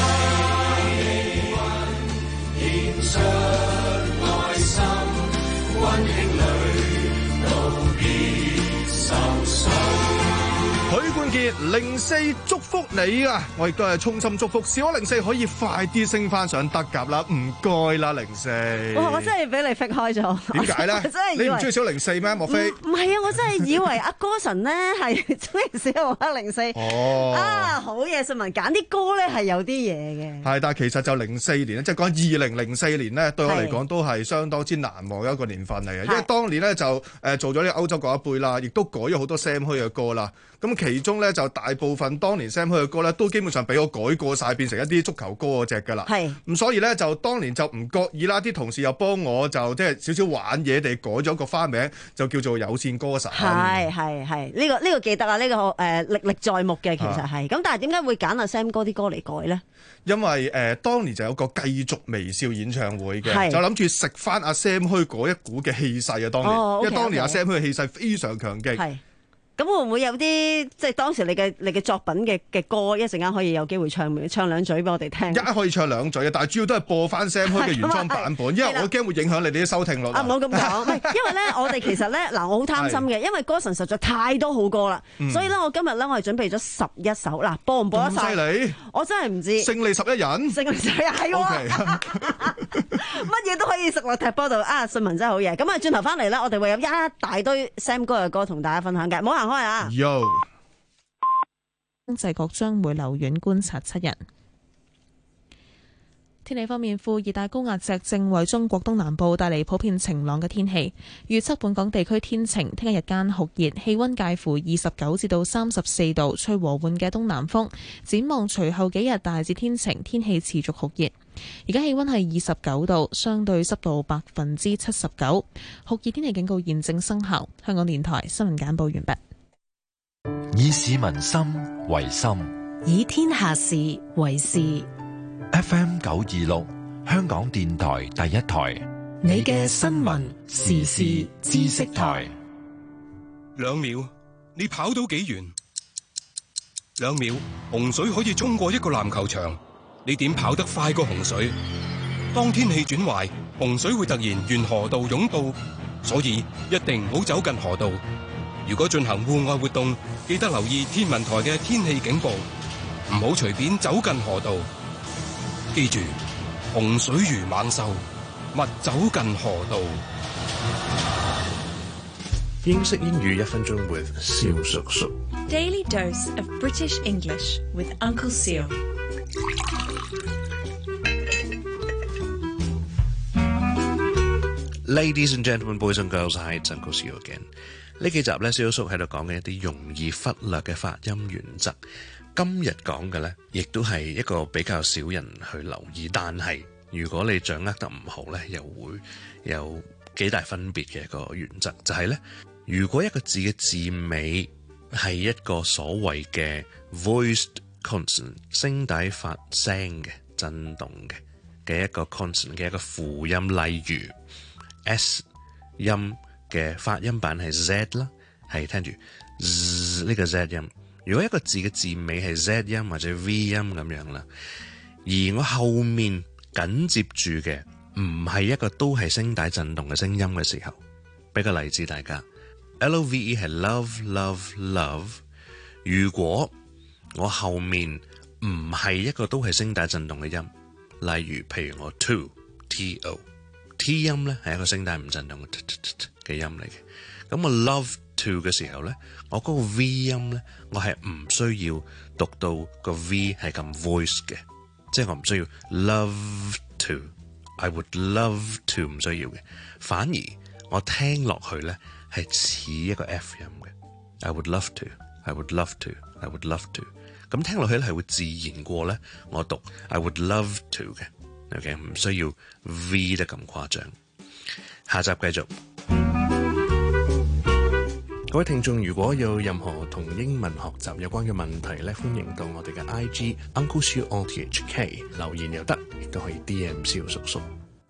獻出愛心，溫馨裏道別受傷。 許冠傑零四祝福你啊！我亦都係衷心祝福小可零四可以快啲升翻上德甲啦，唔該啦零四。 哇！我真係俾你揈開咗。 點解咧？你唔中意小零四咩？莫非？ 唔係啊！我真係以為阿歌神咧係中意小可零四。 哦。 啊，好嘢！信文揀啲歌咧係有啲嘢嘅。 係，但係其實就零四年咧，即係講二零零四年咧，對我嚟講都係相當之難忘嘅一個年份嚟嘅。因為當年咧就誒做咗呢個歐洲國家盃啦，亦都改咗好多 Sam 虛嘅歌啦。咁其中咧就大部分當年 Sam 虛嘅歌咧，都基本上俾我改過晒，變成一啲足球歌嗰隻㗎啦。係。咁所以咧就當年就唔覺意啦，啲同事又幫我就即係少少玩嘢地改咗個花名，就叫做有線歌神。 係係係，呢個呢個記得啊，呢個誒歷歷在目嘅其實係。咁但係點解會揀阿 Sam 哥啲歌嚟改咧？ 因為誒、呃、當年就有個繼續微笑演唱會嘅，就諗住食翻阿 Sam 虛嗰一股嘅氣勢啊！當年，哦 okay, 因為當年阿 Sam 虛嘅氣勢非常強勁。係，咁會唔會有啲即係當時你嘅你嘅作品嘅嘅歌，一陣間可以有機會唱唱兩嘴俾我哋聽？一可以唱兩嘴啊，但係主要都係播翻 Sam 虛嘅原創版本，因為我驚會影響你哋啲收聽率。啊，唔好咁講，因為咧我哋其實咧嗱，我好貪心嘅，因為歌神實在太多好歌啦，嗯、所以咧我今日咧我係準備咗十一首，嗱播唔播得晒？咁犀利！我真係唔知。勝利十一人。勝利十一人係喎。乜嘢都可以食落踢波度啊！信文真係好嘢。咁啊，轉頭翻嚟咧，我哋會有一大堆 Sam 哥嘅歌同大家分享嘅，唔好行開啊！Yo， 經濟局將會留院觀察七日。天氣方面，副熱帶高壓脊正為中國東南部帶嚟普遍晴朗嘅天氣。預測本港地區天晴，聽日日間酷熱，氣溫介乎二十九至到三十四度，吹和緩嘅東南風。展望隨後幾日大致天晴，天氣持續酷熱。而家氣溫係二十九度，相對濕度百分之七十九，酷熱天氣警告現正生效。香港電台新聞簡報完畢。 以市民心為心， 以天下事為事。 F M 九二六香港電台第一台， 你嘅新聞時事知識台。 兩秒，你跑到幾遠？兩秒，洪水可以衝過一個籃球場，你點跑得快過洪水？當天氣轉壞，洪水會突然沿河道湧到，所以一定唔好走近河道。如果進行戶外活動，記得留意天文台嘅天氣警報，唔好隨便走近河道。記住，洪水如猛獸，勿走近河道。 英式英語一分鐘 with 蕭叔叔。 Daily dose of British English with Uncle Seal。 Ladies and gentlemen, boys and girls, hi, it's Uncle Seal again。呢幾集咧，蕭叔喺度講嘅一啲容易忽略嘅發音原則。今日講嘅咧，亦都係一個比較少人去留意，但係如果你掌握得唔好咧，又會有幾大分別嘅一個原則，就係咧，如果一個字嘅字尾係一個所謂嘅 voiced consonant 聲帶發聲嘅震動嘅嘅一個 consonant 嘅一個輔音，例如 S 音嘅發音版係 Z 啦，係聽住 Z 呢個 Z 音。如果一個字嘅字尾係 Z 音或者 V 音咁樣啦，而我後面緊接住嘅唔係一個都係聲帶震動嘅聲音嘅時候，俾個例子大家 L O V E 係 love love love。如果我後面唔係一個都係聲帶震動嘅音，例如譬如我 to T O T 音咧係一個聲帶唔震動嘅嘅音嚟嘅，咁我 love to 嘅時候咧，我嗰個 V 音咧，我係唔需要讀到個 V 係咁 voice 嘅，即係我唔需要 love to，I would love to 唔需要嘅，反而我聽落去咧係似一個 F 音嘅 ，I would love to，I would love to，I would love to，咁聽落去咧係會自然過咧我讀 I would love to 嘅 ，OK 唔需要 V 得咁誇張。下集繼續。各位聽眾，如果有任何同英文學習有關嘅問題咧，歡迎到我哋嘅 I G Uncle Siu O T H K 留言又得，亦都可以 D M 蕭叔叔。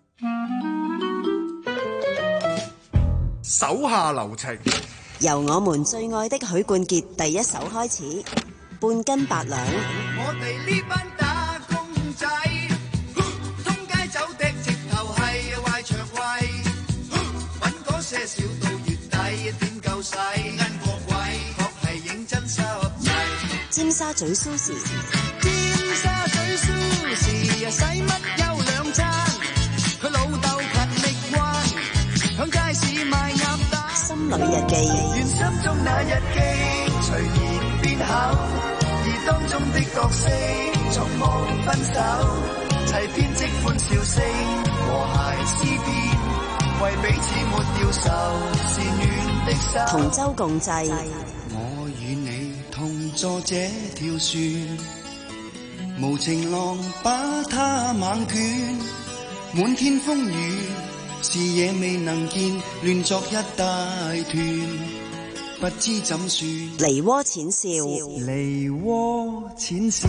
手下留情， 由我們最愛的許冠傑第一首開始，半斤八兩。 我哋呢班打工仔，通街走的直頭係壞腸胃，揾嗰些少到月底點夠使，因個鬼確係認真濕滯。 尖沙咀蘇時， 尖沙咀蘇時啊，使乜休兩餐？佢老豆勤力慣，響街市賣鴨蛋。 心裏日記， 願心中那日記隨意變口。當中的角色從無分手，齊編織歡笑聲和諧詩篇，為彼此沒掉愁，是暖的手。 同舟共濟， 我與你同坐這條船，無情浪把它猛捲，滿天風雨，視野未能見，亂作一大團。不知怎算， 梨渦淺笑， 梨渦淺笑，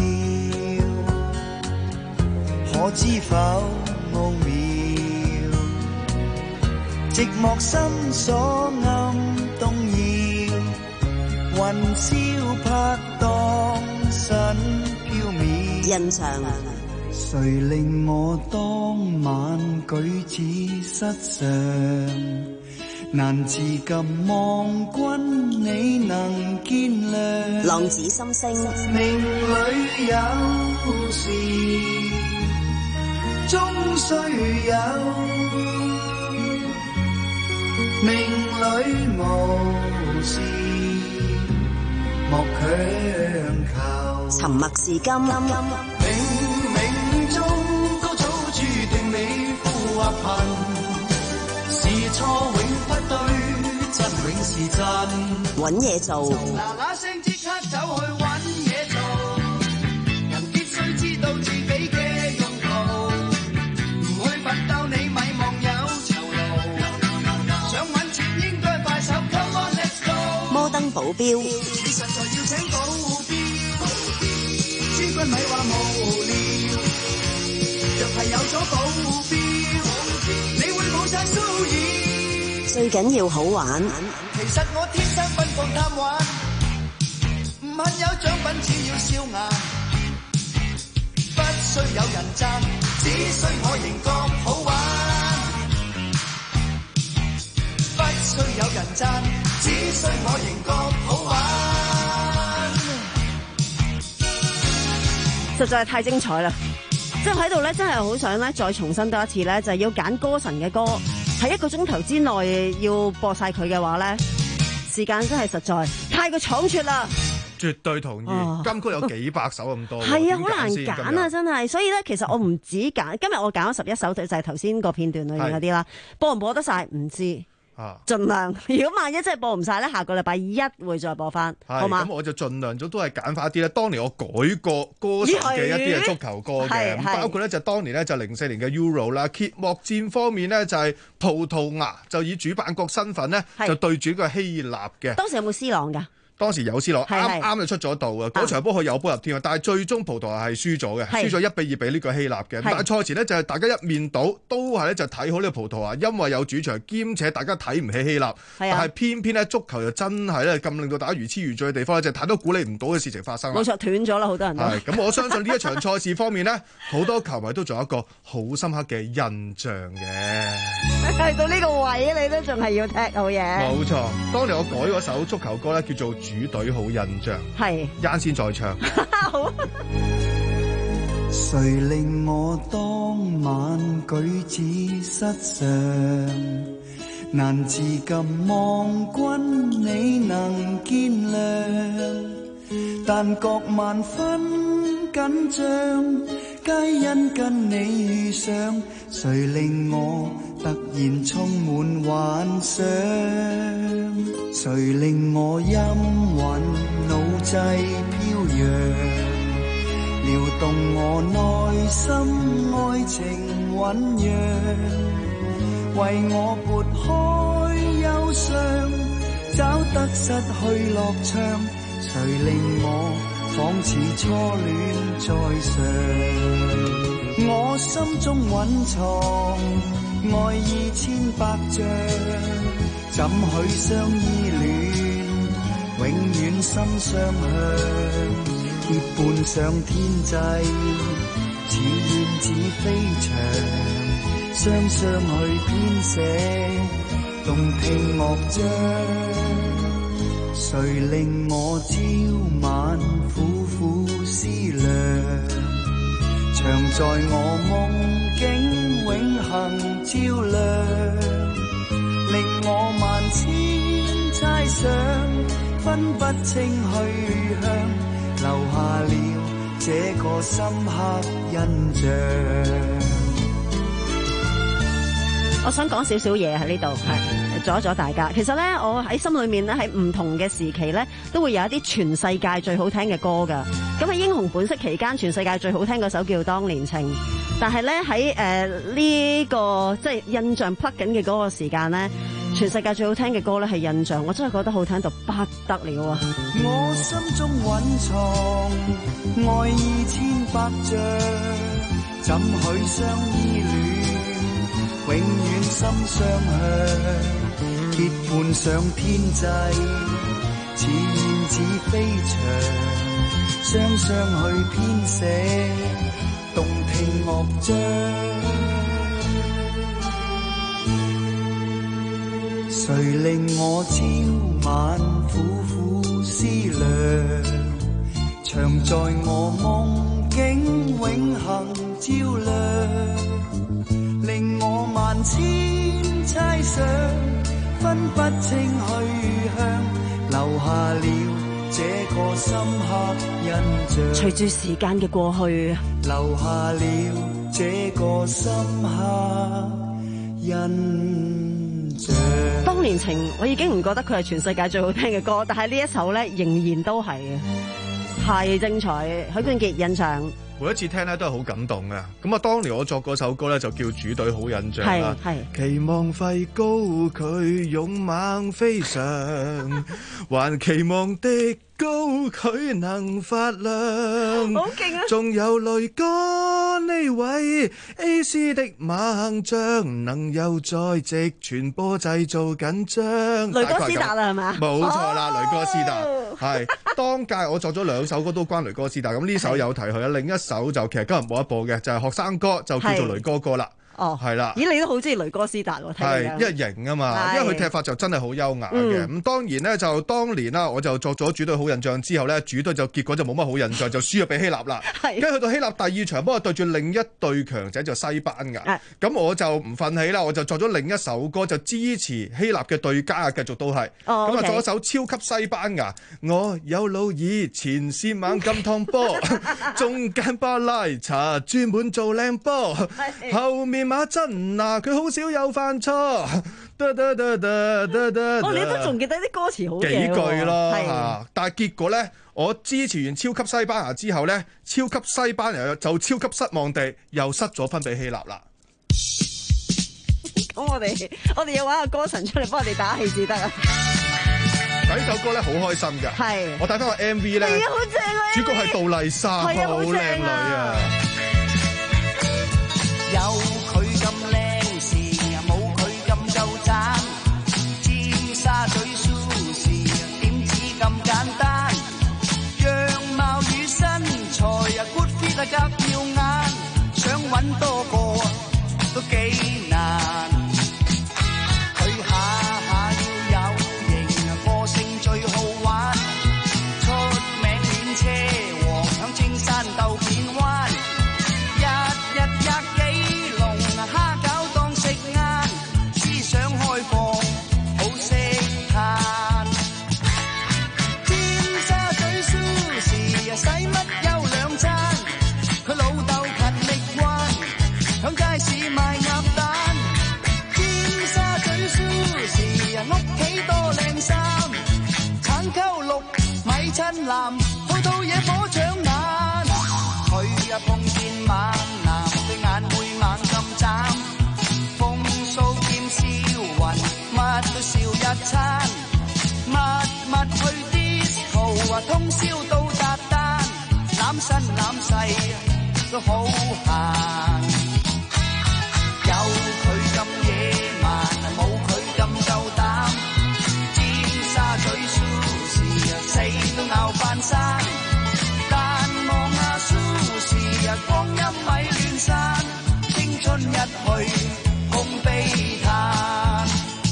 可知否奧妙？寂寞心所暗動搖，雲霄拍檔神飄渺。 印象， 誰令我當晚舉止失常？難自禁望君，你能見諒。 浪子心聲， 命裏有時終須有，命裏無時莫強求。 沉默是金， 冥冥中都早注定你富或貧，是錯永不對，真永是真。 搵嘢做， 嗱嗱聲即刻走去搵嘢做，人必須知道自己嘅用途，唔去奮鬥你咪望有酬勞，想搵錢應該快手 Come on let's go。 摩登保鏢， 你實在要請保鏢。 咪話無聊，若係有咗保鏢，你會冇晒騷擾。 最緊要好玩。 其實我天生奔放貪玩，唔恨有獎品，只要笑顏，不需有人讚，只需我仍覺好玩。不需有人讚，只需我仍覺好玩。 實在係太精彩啦！即係喺度咧，真係好想咧再重新多一次咧，就係要揀歌神嘅歌，喺一個鐘頭之內要播晒佢嘅話咧，時間真係實在太過倉促啦。 絕對同意， 哦金曲有幾百首咁多， 係啊，好難點揀先揀啊，真係。所以咧，其實我唔止揀，今日我揀咗十一首，就係頭先個片段裏面嗰啲啦。播唔播得晒唔知。 啊， 盡量。如果萬一真係播唔晒咧，下個禮拜一會再播翻，好嘛？ 咁我就盡量咗都係揀翻啲咧。當年我改過歌神嘅一啲嘅足球歌嘅，咁包括咧就當年咧就零四年嘅 Euro 啦。揭幕戰方面呢，就係葡萄牙就以主辦國身份呢，就對住個希臘嘅。 當時有冇 C 朗㗎？ 當時有 C 朗，啱啱就出咗道啊！嗰場波佢有波入添啊，但係最終葡萄牙係輸咗嘅，輸咗一比二俾呢個希臘嘅。但係賽前呢，就係大家一面倒，都係咧就睇好呢個葡萄牙，因為有主場，兼且大家睇唔起希臘。但係偏偏咧足球又真係咧咁令到大家如痴如醉嘅地方咧，就係睇到估你唔到嘅事情發生。 冇錯，斷咗啦，好多人都。 係咁，我相信呢一場賽事方面呢，好多球迷都仲有一個好深刻嘅印象嘅。 去到呢個位，你都仲係要踢好嘢。冇錯，當年我改嗰首足球歌咧，叫做《主隊好印象》。 係， 啱先再唱。 好。 誰令我當晚舉止失常？難自禁望君你能見諒，但各萬分緊張，皆因跟你遇上。誰令我突然充滿幻想？誰令我陰魂腦際飄揚，撩動我內心愛情醞釀，為我撥開憂傷，找得失去樂章。誰令我仿似初戀在上？我心中蘊藏愛意千百丈，怎許相依戀，永遠心相向。結伴上天際，似燕子飛翔，雙雙去編寫動聽樂章。誰令我朝晚苦苦思量，常在我夢境永恆照亮，令我萬千猜想，分不清去向，留下了這個深刻印象。 我想講少少嘢喺呢度，係阻一阻大家。其實咧，我喺心裏面咧，喺唔同嘅時期咧，都會有一啲全世界最好聽嘅歌噶。咁喺英雄本色期間，全世界最好聽嗰首叫《當年情》。但係咧喺誒呢個即係印象 plug 緊嘅嗰個時間咧，全世界最好聽嘅歌咧係印象，我真係覺得好聽到不得了啊！ 我心中蘊藏愛意千百丈，怎許相依戀，永遠心相向，結伴上天際，似燕子飛翔，雙雙去編寫動聽樂章。誰令我朝晚苦苦思量，常在我夢境永恆照亮，令我萬千猜想，分不清去向，留下了這個深刻印象。 隨住時間嘅過去， 留下了這個深刻印象。 當年情，我已經唔覺得佢係全世界最好聽嘅歌，但係呢一首咧仍然都係嘅，太精彩。許冠傑印象。 每一次聽咧都係好感動嘅，咁啊當年我作嗰首歌咧就叫主隊好印象啦，期望揮高佢勇猛飛上，還期望的高佢能發亮， 好勁啊！ 仲有雷哥呢位 A C 的猛將，能有在直傳播製造緊張。 雷哥斯達啦，係嘛？ 冇錯啦，雷哥斯達係當屆我作咗兩首歌都關雷哥斯達，咁呢首有提佢啦，另一首就其實今日冇一播嘅，就係學生歌，就叫做雷哥歌啦。 哦， 係啦， 咦，你都好中意雷哥斯達喎？ 係，因為型啊嘛，因為佢踢法就真係好優雅嘅。咁、嗯、當然咧，就當年啦，我就作咗主隊好印象之後咧，主隊就結果就冇乜好印象，就輸咗俾希臘啦。跟住去到希臘第二場，不過對住另一隊強者就西班牙。咁我就唔忿氣啦，我就作咗另一首歌，就支持希臘嘅對家啊，繼續都係。咁啊、哦，作一首超級西班牙。我有老二，前線猛咁燙波，中間巴拉查專門做靚波，後面馬真啊，佢好少有犯錯。哦， 你都仲記得啲歌詞好幾句咯，但係結果咧，我支持完超級西班牙之後咧，超級西班牙就超級失望地又失咗分俾希臘啦。 咁我哋我哋要揾個歌神出嚟幫我哋打氣至得啊！ 但呢首歌咧好開心㗎，係我睇翻個 M V 咧， 好正啊！ 主角係杜麗莎，好靚女啊！ 有佢咁靚時，冇佢咁夠讚。尖沙咀 Sushi 點止咁簡單？樣貌與身材啊 good fit 啊夾耀眼，想揾多個都幾難。佢下下要有型，個性最好玩，出名練車王響青山鬥片灣，日日吔幾籠蝦餃當食晏，思想開放好識嘆。尖沙咀 Sushi 使乜有兩餐？佢老豆勤力慣，響街市賣鴨蛋。尖沙咀 Sushi 屋企多靚衫，橙溝綠米親藍，套套嘢火搶眼。佢啊碰見猛男，對眼會猛咁眨，風騷兼銷魂，乜都笑一餐。密密去 disco 啊，通宵到達旦，攬身攬勢都好閒。有佢咁野蠻，冇佢咁夠膽。尖沙咀 Sushi 死都拗翻生，但望下 Sushi 光陰咪亂散，青春一去空悲嘆。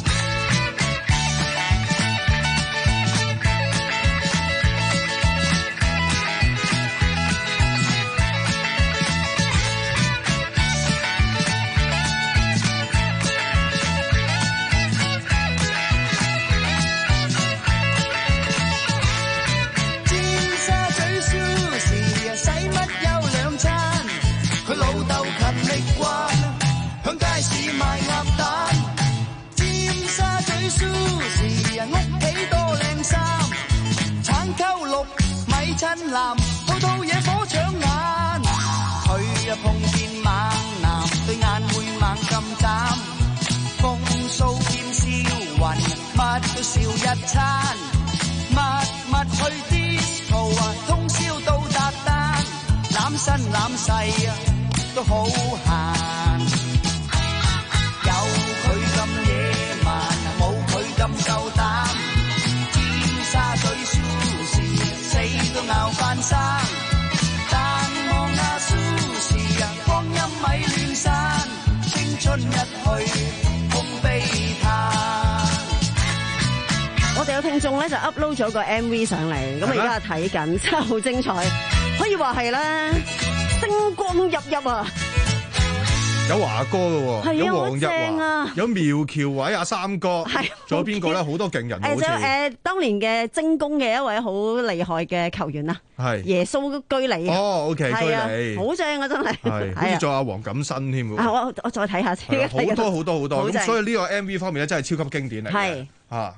尖沙咀 Sushi 使乜有兩餐？佢老豆勤力慣，響街市賣鴨蛋。尖沙咀 Sushi 屋企多靚衫，橙溝綠米親藍，套套嘢火搶眼。佢啊碰見猛男，對眼會猛咁眨，風騷兼銷魂，乜都笑一餐。密密去 disco 啊，通宵到達旦，攬身攬勢啊都好閒。有佢咁野蠻，冇佢咁夠膽。尖沙咀 Sushi 死都拗翻生，但望下 Sushi 啊，光陰咪亂散，青春一去空悲嘆。 我哋有聽眾咧就 upload 咗個 M V 上嚟，咁而家睇緊，真係好精彩，可以話係咧星光熠熠啊！ 有華哥嘅喎，有黃日華，有苗僑偉阿三哥，仲有邊個咧？好多勁人好似誒誒，當年嘅精工嘅一位好厲害嘅球員啊，係耶穌居里哦 ，OK 居里， 好正啊，真係， 係好似仲有阿黃錦新添喎。 我我再睇下先， 好多好多好多，咁所以呢個 M V 方面咧真係超級經典嚟嘅，係啊。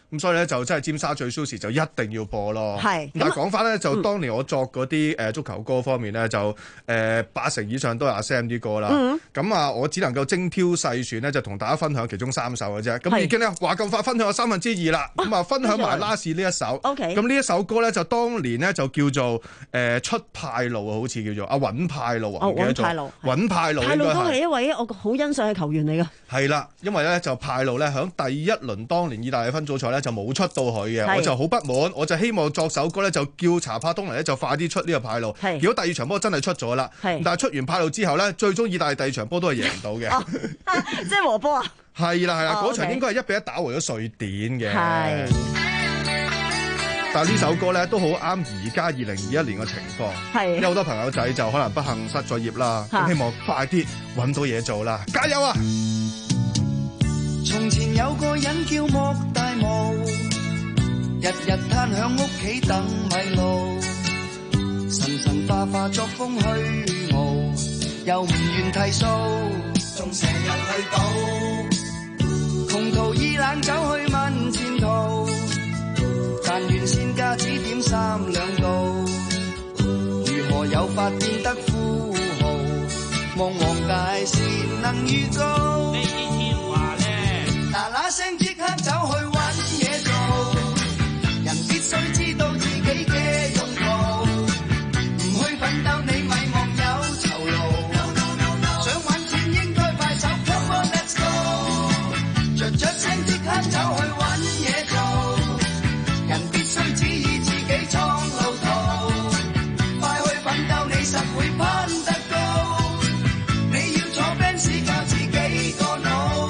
咁所以咧就真係尖沙咀 Sushi 就一定要播咯。 係。 但係講翻咧，就當年我作嗰啲誒足球歌方面咧，就誒、呃、八成以上都係阿 Sam 啲歌啦。咁、嗯、啊，我只能夠精挑細選咧，就同大家分享其中三首嘅啫。咁已經咧話咁快分享咗三分之二啦。咁啊，分享埋 last 呢一首。OK。咁呢一首歌咧，就當年咧就叫做誒、呃、出派路啊，好似叫做阿尹派路啊。 哦，尹派路。 尹派路。 派路都係一位我好欣賞嘅球員嚟㗎。 係啦，因為咧就派路咧響第一輪當年意大利分組賽咧就冇出到佢嘅，我就好不滿，我就希望作首歌咧就叫查帕東尼咧就快啲出呢個派路。如果第二場波真係出咗啦，但係出完派路之後咧，最終意大利第二場波都係贏唔到嘅。 即係和波啊！ 係啦係啦，嗰、 哦、 場應該係一比一打回咗瑞典嘅。 係。 但係呢首歌咧都好啱而家二零二一年嘅情況，係因為好多朋友仔就可能不幸失咗業啦，咁希望快啲揾到嘢做啦，加油啊！ 從前有個人叫莫大毛，日日攤響屋企等米路，神神化化作風虛傲，又唔願提數，仲成日去賭，窮途意冷走去問前途，但願先加指點三兩度，如何有法變得富豪，望黃大仙能預告。嗱嗱聲即刻走去揾嘢做，人必須知道自己嘅用途，唔去奮鬥你咪望有酬勞，想揾錢應該快手 Come on let's go， 着着聲即刻走去揾嘢做，人必須指意自己創路途，快去奮鬥你實會攀得高，你要坐 Benz 靠自己個腦。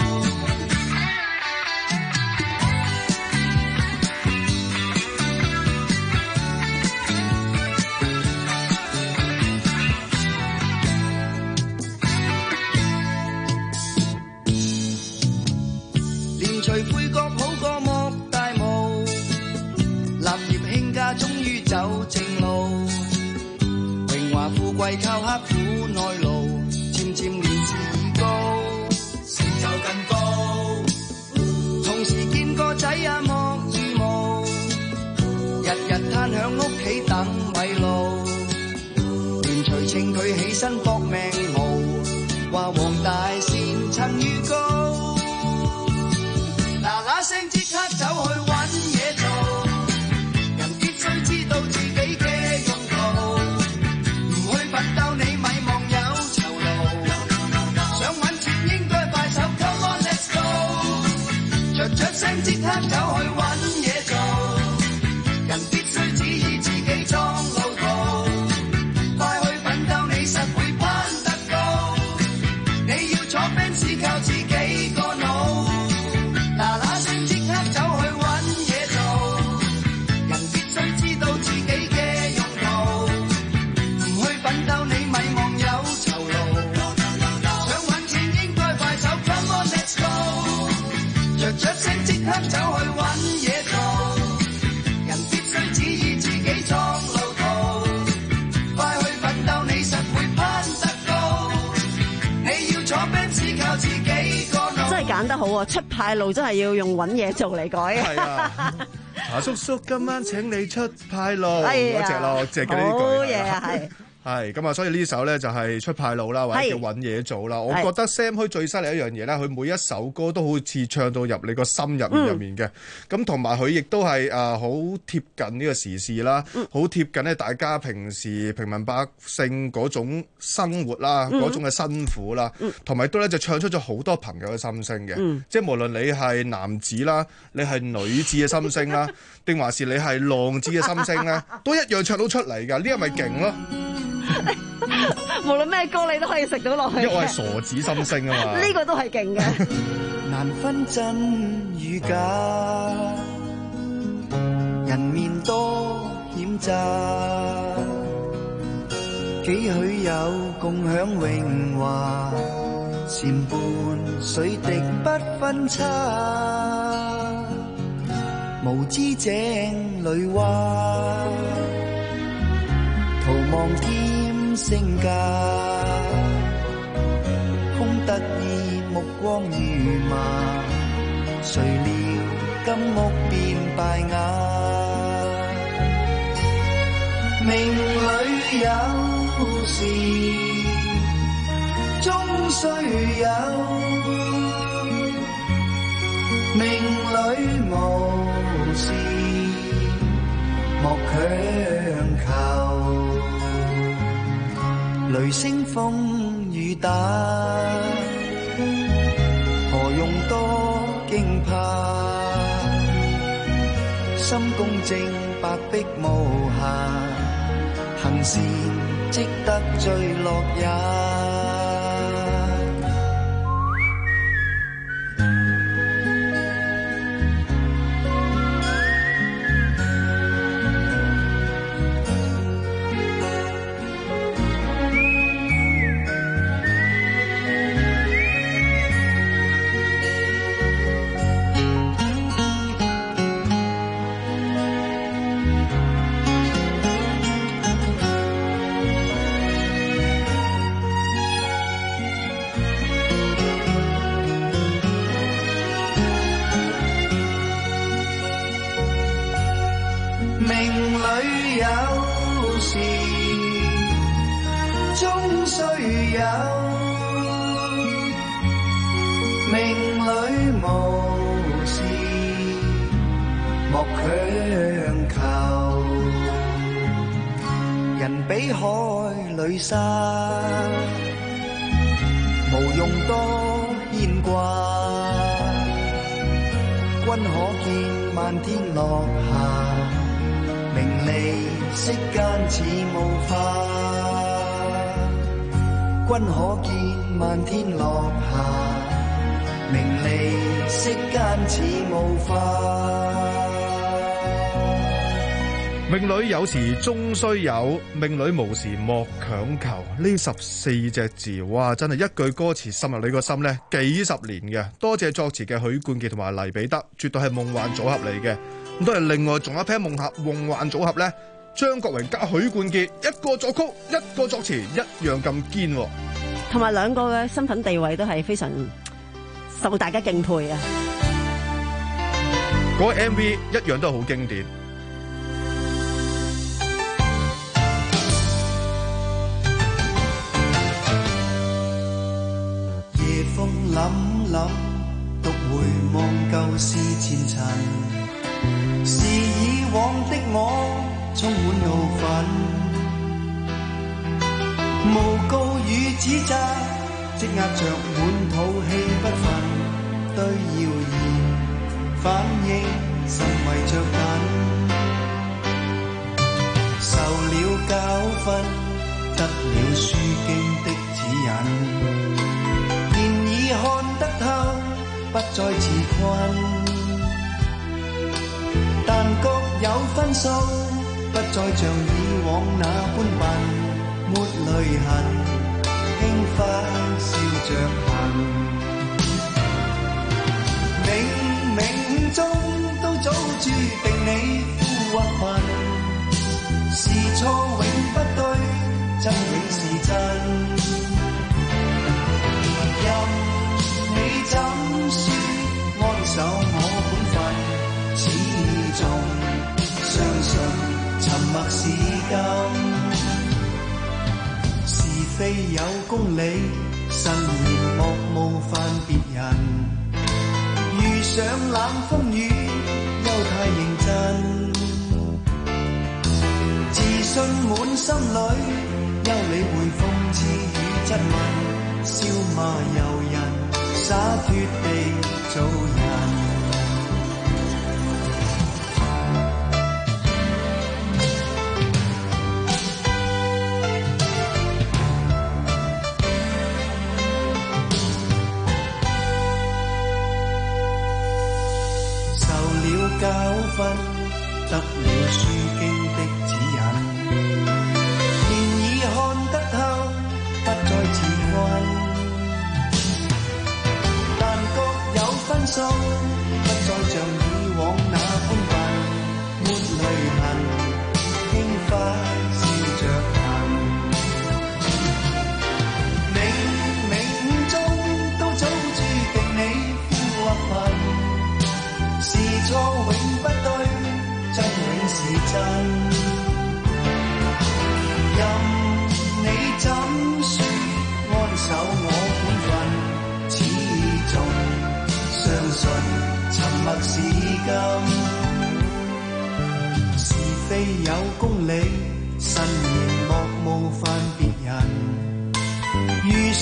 隨悔覺好過莫大毛，立業興家終於走正路，榮華富貴靠刻苦耐勞，漸漸年事已高，成就更高。同時見個仔啊莫義務，日日攤響屋企等米路，連隨稱佢起身搏命豪，話黃大仙曾預告。嗱嗱聲即刻走去揾嘢做，人必須知道自己嘅用途，唔去奮鬥你咪望有酬勞，想揾錢應該快手 Come on let's go， 着着聲即刻走去揾嘢做，人必須指意自己創路途，快去奮鬥你實會攀得高，你要坐 Benz 靠自己個腦。嗱嗱聲即刻走去揾嘢做，人必須知道自己嘅用途，唔去奮鬥你咪望有酬勞，想揾錢應該快手 Come on let's go， 着着聲即刻走去揾嘢做，人必須指意自己創路途，快去奮鬥你實會攀得高，你要坐 Benz 靠自己個腦。 真係揀得好啊！出派路真係要用揾嘢做嚟改嘅。 係啊，茶叔叔今晚請你出派路嗰隻咯，即係嗰啲句。 好嘢啊，係。 係咁啊，所以呢首咧就係出派路啦，或者叫揾嘢做啦。我覺得 Sam 佢最犀利一樣嘢咧，佢每一首歌都好似唱到入你個心入面入面嘅。咁同埋佢亦都係誒好貼近呢個時事啦，好貼近咧大家平時平民百姓嗰種生活啦，嗰、嗯、種嘅辛苦啦，同埋都咧就唱出咗好多朋友嘅心聲嘅。嗯、即係無論你係男子啦，你係女子嘅心聲啦，定還是你係浪子嘅心聲咧，都一樣唱到出嚟㗎。呢個咪勁咯！ 無論咩歌你都可以食到落去， 因為我係傻子心聲啊嘛， 呢個都係勁嘅。 難分真與假，人面多險詐，幾許有共享榮華，善伴水滴不分差，無知井裏蛙，徒望添升價，空得意目光如麻，誰料金屋變敗瓦。命裏有時終須有，命裏無時莫強求。雷聲風雨打，何用多驚怕？心公正，白璧無瑕，行善積得最樂也。沙無用多牽掛，君可見漫天落霞，名利息間似霧化。君可見漫天落霞，名利息間似霧化。 命裏有時終須有，命裏無時莫強求。呢十四隻字，哇，真係一句歌詞滲入你個心呢幾十年嘅。多謝作詞嘅許冠傑同埋黎彼得，絕對係夢幻組合嚟嘅。咁都係另外仲有一批夢合夢幻組合呢，張國榮加許冠傑，一個作曲，一個作詞，一樣咁堅。 同埋兩個嘅身份地位都係非常受大家敬佩啊！ 嗰個 M V 一樣都係好經典。 諗諗，獨回望舊事前塵，是以往的我充滿怒憤，誣告與指責，積壓着滿肚氣不忿，對謠言反應甚為着緊，受了教訓，得了書經的指引。看得透，不再自困，但各有分數，不再像以往那般笨，沒淚痕，輕快笑着行。冥冥中都早注定你富或貧，是錯永不對，真永是真。你怎說安守我本分，始終相信沉默是金。是非有公理，慎言莫冒犯別人。遇上冷風雨，休太認真。自信滿心裏，休理會諷刺與質問，笑罵由人。灑脫地做人，受了教訓，得了書經的指引，現已看得透，不再自困。分數不再像以往那般笨，沒淚痕，輕快笑着行。冥冥中都早注定你富或貧，是錯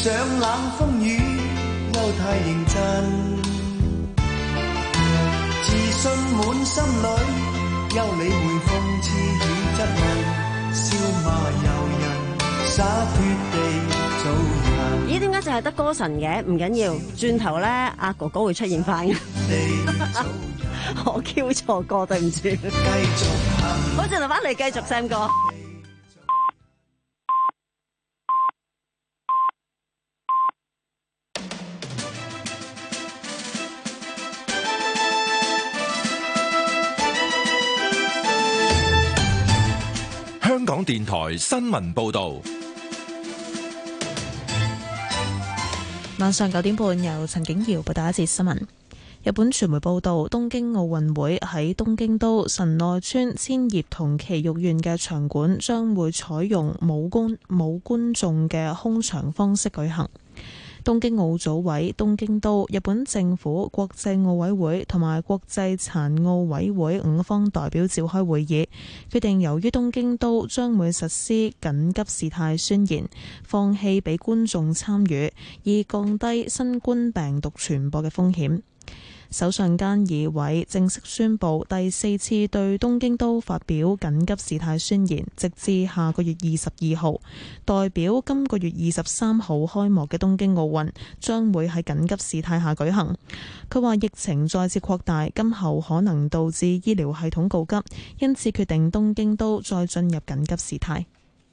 上冷風雨又太認真，自信滿心裏，休理會諷刺與質問，笑罵由人，灑脱地做人。 咦？點解淨係得歌神嘅？唔緊要，轉頭咧，阿哥哥會出現翻嘅。我 Q 錯歌，對唔住。繼續好，轉頭翻嚟繼續 Sam 歌。 香港電台新聞報導。 晚上九點半，由陳景瑤報道一節新聞。日本傳媒報道，東京奧運會喺東京都神奈川千葉同埼玉縣嘅場館將會採用冇觀冇觀眾嘅空場方式舉行。東京奧組委、東京都、日本政府、國際奧委會同埋國際殘奧委會五方代表召開會議，決定由於東京都將會實施緊急事態宣言，放棄俾觀眾參與，以降低新冠病毒傳播嘅風險。首相菅義偉正式宣布第四次對東京都發表緊急事態宣言，直至下個月二十二號。代表今個月二十三號開幕嘅東京奧運將會喺緊急事態下舉行。佢話疫情再次擴大，今後可能導致醫療系統告急，因此決定東京都再進入緊急事態。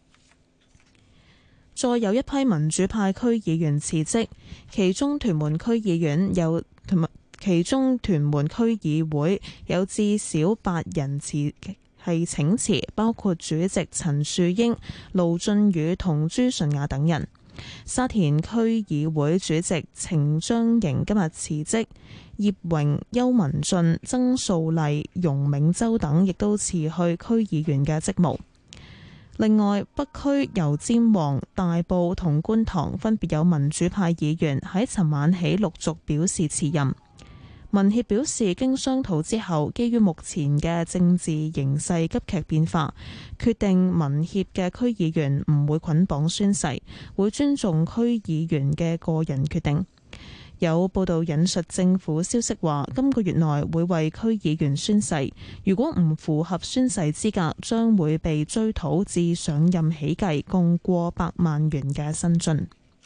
再有一批民主派區議員辭職，其中屯門區議員有同埋。其中屯門區議會有至少八人辭係請辭，包括主席陳樹英、盧俊宇同朱順雅等人。沙田區議會主席程章瑩今日辭職，葉榮、邱文俊、曾素麗、容銘洲等亦都辭去區議員嘅職務。另外，北區油尖旺、大埔同觀塘分別有民主派議員喺尋晚起陸續表示辭任。民協表示，經商討之後，基於目前嘅政治形勢急劇變化，決定民協嘅區議員唔會捆綁宣誓，會尊重區議員嘅個人決定。有報道引述政府消息話，今個月內會為區議員宣誓，如果唔符合宣誓資格，將會被追討自上任起計共過百萬元嘅薪津。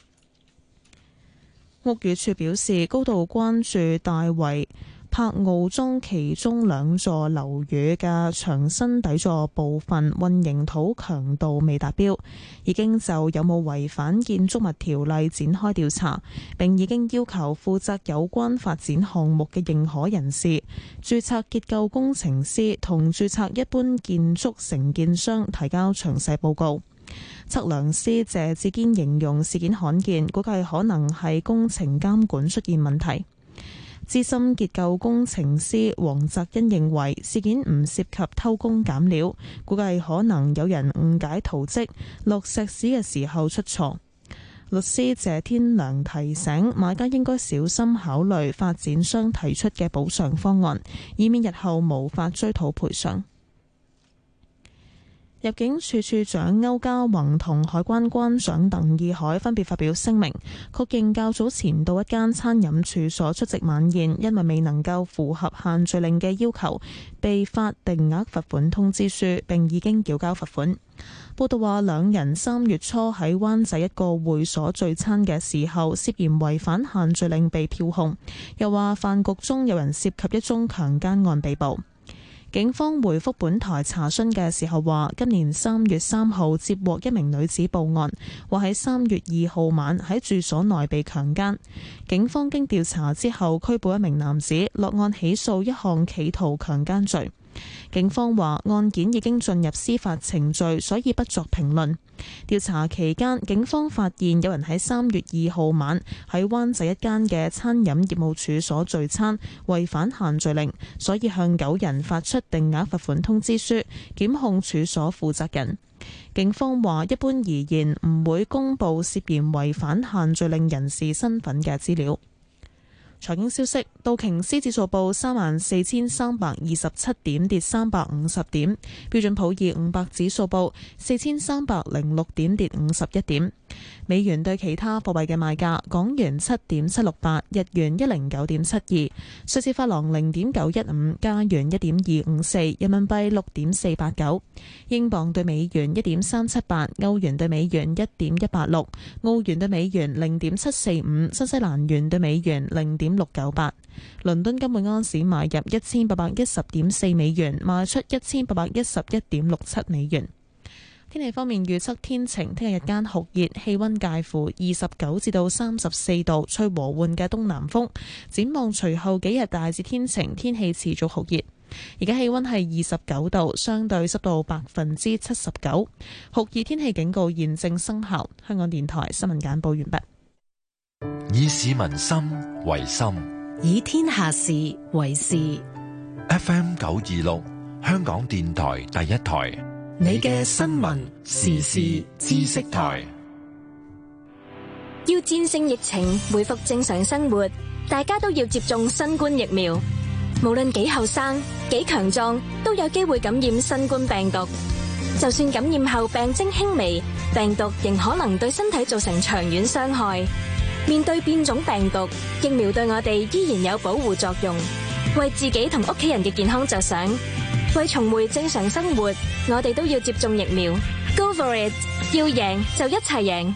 屋宇署表示，高度關注大圍柏傲莊其中兩座樓宇嘅牆身底座部分混凝土強度未達標，已經就有冇違反建築物條例展開調查，並已經要求負責有關發展項目嘅認可人士、註冊結構工程師同註冊一般建築承建商提交詳細報告。測量師謝志堅形容事件罕見，估計可能係工程監管出現問題。資深結構工程師黃澤恩認為事件唔涉及偷工減料，估計可能有人誤解圖則，落石屎嘅時候出錯。律師謝天良提醒買家應該小心考慮發展商提出嘅補償方案，以免日後無法追討賠償。入境處處長歐家宏同海關關長鄧義海分別發表聲明，確認較早前到一間餐飲處所出席晚宴，因為未能夠符合限聚令嘅要求，被發定額罰款通知書，並已經繳交罰款。報道話，兩人三月初喺灣仔一個會所聚餐嘅時候，涉嫌違反限聚令被票控。又話飯局中有人涉及一宗強姦案被捕。警方回覆本台查詢嘅時候話，今年三月三號接獲一名女子報案，話喺三月二號晚喺住所內被強姦。警方經調查之後拘捕一名男子，落案起訴一項企圖強姦罪。警方話案件已經進入司法程序，所以不作評論。調查期間，警方發現有人喺三月二號晚喺灣仔一間嘅餐飲業務處所聚餐，違反限聚令，所以向九人發出定額罰款通知書，檢控處所負責人。警方話一般而言唔會公佈涉嫌違反限聚令人士身份嘅資料。財經消息，道瓊斯指數報三萬四千三百二十七點，跌三百五十點；標準普爾五百指數報四千三百零六點，跌五十一點。 美元對其他貨幣嘅賣價：港元七點七六八，日元一零九點七二，瑞士法郎零點九一五，加元一點二五四，人民幣六點四八九，英鎊對美元一點三七八，歐元對美元一點一八六，澳元對美元零點七四五，新西蘭元對美元零點六九八。倫敦金每安士買入一千八百一十點四美元，賣出一千八百一十一點六七美元。天氣方面預測天晴，聽日日間酷熱，氣溫介乎二十九至到三十四度，吹和緩嘅東南風。展望隨後幾日大致天晴，天氣持續酷熱。而家氣溫係二十九度，相對濕度百分之七十九，酷熱天氣警告現正生效。香港電台新聞簡報完畢。 以市民心為心， 以天下事為事。 F M 九二六，香港電台第一台。 你嘅新聞時事知識台。 要戰勝疫情，恢復正常生活，大家都要接種新冠疫苗。無論幾後生、幾強壯，都有機會感染新冠病毒。就算感染後病徵輕微，病毒仍可能對身體造成長遠傷害。面對變種病毒，疫苗對我哋依然有保護作用。為自己同屋企人嘅健康着想，為重回正常生活，我哋都要接種疫苗。Go for it！ 要贏就一齊贏。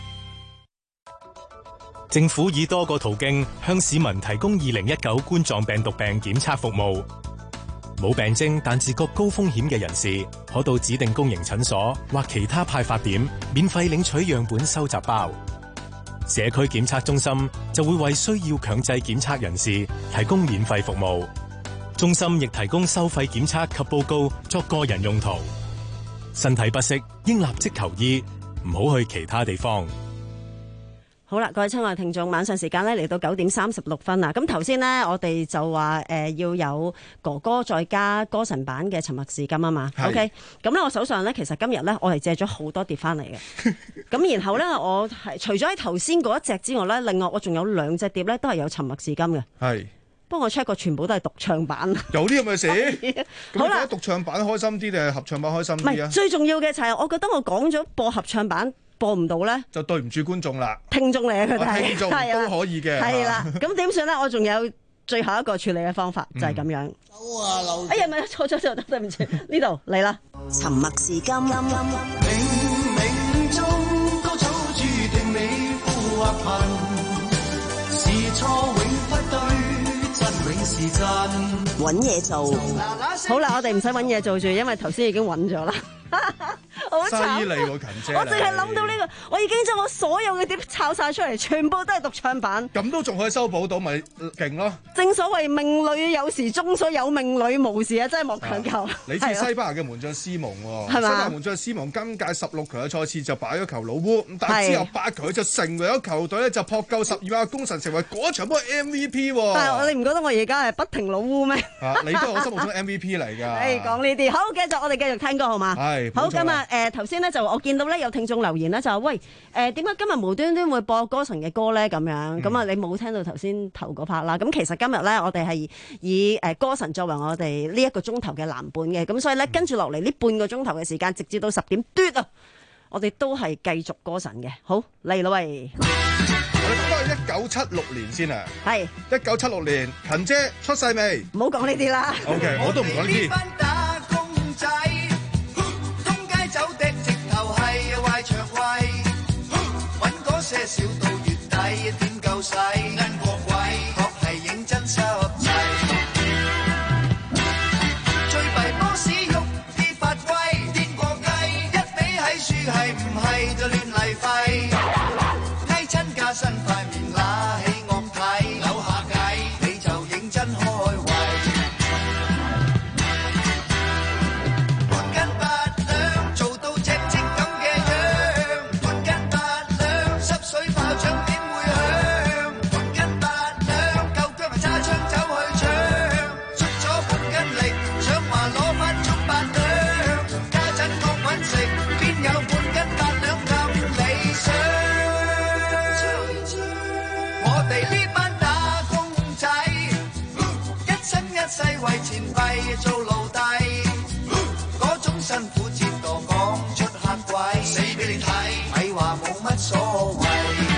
政府以多個途徑向市民提供二零一九冠狀病毒病檢測服務。冇病徵但自覺高風險嘅人士，可到指定公營診所或其他派發點免費領取樣本收集包。社區檢測中心就會為需要強制檢測人士提供免費服務。中心亦提供收費檢測及報告作個人用途。身體不適應立即求醫，唔好去其他地方。 好啦，各位親愛聽眾，晚上時間咧嚟到九點三十六分啦。咁頭先呢，我哋就話誒、呃、要有哥哥再加歌神版嘅《沉默是金》啊嘛。OK，咁咧我手上咧其實今日咧我係借咗好多碟翻嚟嘅。咁然後咧我係除咗喺頭先嗰一隻之外咧，另外我仲有兩隻碟咧都係有《沉默是金》嘅。係。不過我 check 過全部都係獨唱版， 有啲咁嘅事。 好啦， 獨唱版開心啲定係合唱版開心啲啊？ 最重要嘅就係我覺得我講咗播合唱版播唔到咧， 就對唔住觀眾啦。聽眾嚟嘅佢哋， 聽眾都可以嘅。 係啦，咁點算咧？我仲有最後一個處理嘅方法，就係咁樣。 走啊，劉！ 哎呀，咪錯咗錯咗，對唔住，呢度嚟啦。 沉默是金。 冥冥中高草注定你富或貧，是錯永不對。 揾嘢做， 好啦，我哋唔使揾嘢做住，因為頭先已經揾咗啦。好慘， 犀利喎，勤姐！ 我淨係諗到呢個，我已經將我所有嘅碟抄晒出嚟，全部都係獨唱版。 咁都仲可以修補到，咪勁咯！ 正所謂命裏有時終，所有命裏無時啊，真係莫強求。 你知西班牙嘅門將斯蒙喎， 係嘛？ 西班牙門將斯蒙今屆十六強嘅賽次就擺咗球老烏，咁但係之後八強就成為咗球隊咧，就撲救十二碼功臣，成為嗰場波 M V P 喎。 但係你唔覺得我而家係不停老烏咩？ 你都係我心目中 M V P 嚟㗎。 誒，講呢啲好，繼續我哋繼續聽歌好嘛？係。好，今日誒頭先咧就我見到咧有聽眾留言咧就話喂誒點解今日無端端會播歌神嘅歌咧咁樣？咁啊、嗯、你冇聽到頭先頭嗰 part 啦。咁其實今日咧我哋係以誒歌神作為我哋呢一個鐘頭嘅藍本嘅，咁所以咧跟住落嚟呢半個鐘頭嘅時間，直至到十點嘟啊，我哋都係繼續歌神嘅。好嚟啦喂！ 我哋講翻一九七六年先啊，係一九七六年，勤姐出世未？ 唔好講呢啲啦。 OK， 我都唔講呢啲。 些少到月底點夠使？因國貴確係認真濕滯。最弊波士喐啲發威，癲過雞一比喺樹係唔係就亂嚟廢？雞親加身塊面揦起惡睇，扭下計你就認真開胃。半斤八兩做到隻隻咁嘅樣，半斤八兩濕水炮仗。 冇乜所謂。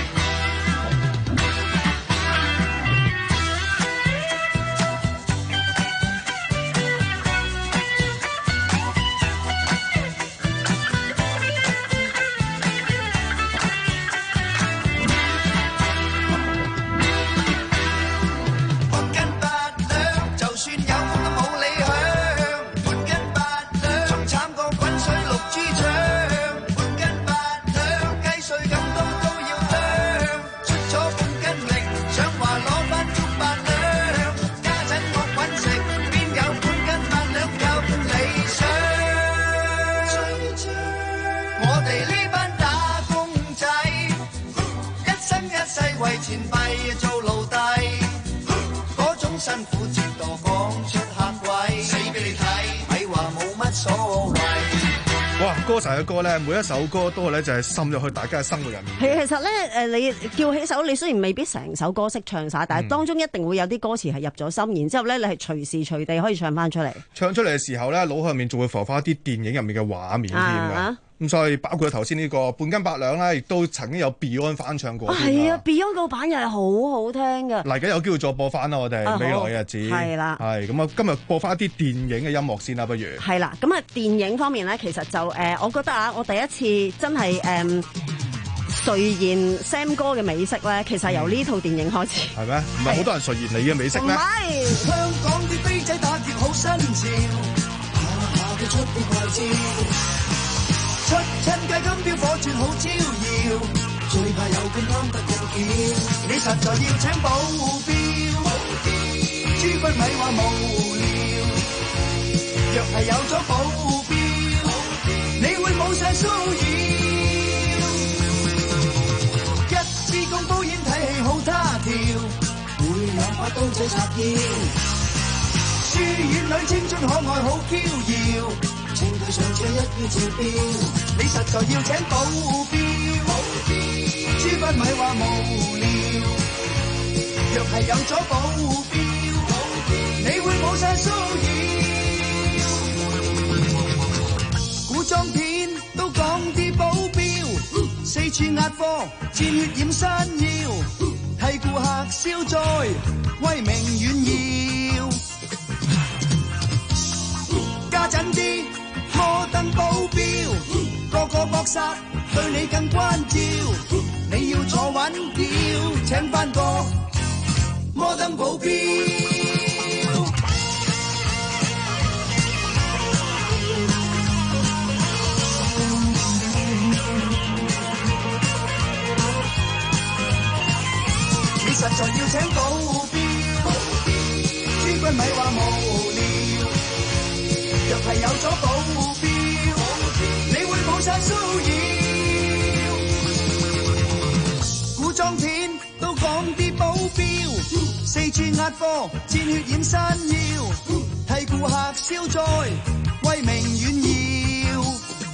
歌神嘅歌咧，每一首歌都係咧就係滲入去大家嘅生活入面。 係其實咧，誒你叫起手，你雖然未必成首歌識唱晒，但係當中一定會有啲歌詞係入咗心，然之後咧你係隨時隨地可以唱翻出嚟。 唱出嚟嘅時候咧，腦海入面仲會浮翻一啲電影入面嘅畫面添㗎。咁所以包括頭先呢個半斤八兩咧，亦都曾經有 Beyond 翻唱過。 係啊 ，Beyond 個版又係好好聽㗎。 嚟緊有機會再播翻啦，我哋未來嘅日子。 係啦， 係咁啊，今日播翻一啲電影嘅音樂先啦，不如。 係啦，咁啊電影方面咧，其實就誒、呃，我覺得啊，我第一次真係誒垂涎 Sam 哥嘅美色咧，其實由呢套電影開始。 係咩？唔係好多人垂涎你嘅美色咩？ 唔係，香港啲飛仔打劫好新潮，下下都出啲怪招。出親計金標火鑽好招搖，最怕有官貪得咁巧，你實在要請保鏢，諸君咪話無聊，若係有咗保鏢，你會冇晒騷擾，一支公煲煙睇戲好他條，會有把刀仔插腰，書院女青春可愛好嬌耀，請佢上車一於照標，你實在要請保鏢，諸君咪話無聊，若係有咗保鏢，你會冇晒騷擾，古裝片都講啲保鏢，四處壓貨，戰血染山腰，替顧客消災，威名遠耀，家陣啲摩登保鏢，個個搏殺，對你更關照。你要坐穩轎，請返個摩登保鏢。你實在要請保鏢，諸君咪話無聊。若係有咗保鏢，你會冇晒騷擾。古裝片都講啲保鏢，四處壓貨，戰血染山腰，替顧客消災，威名遠耀。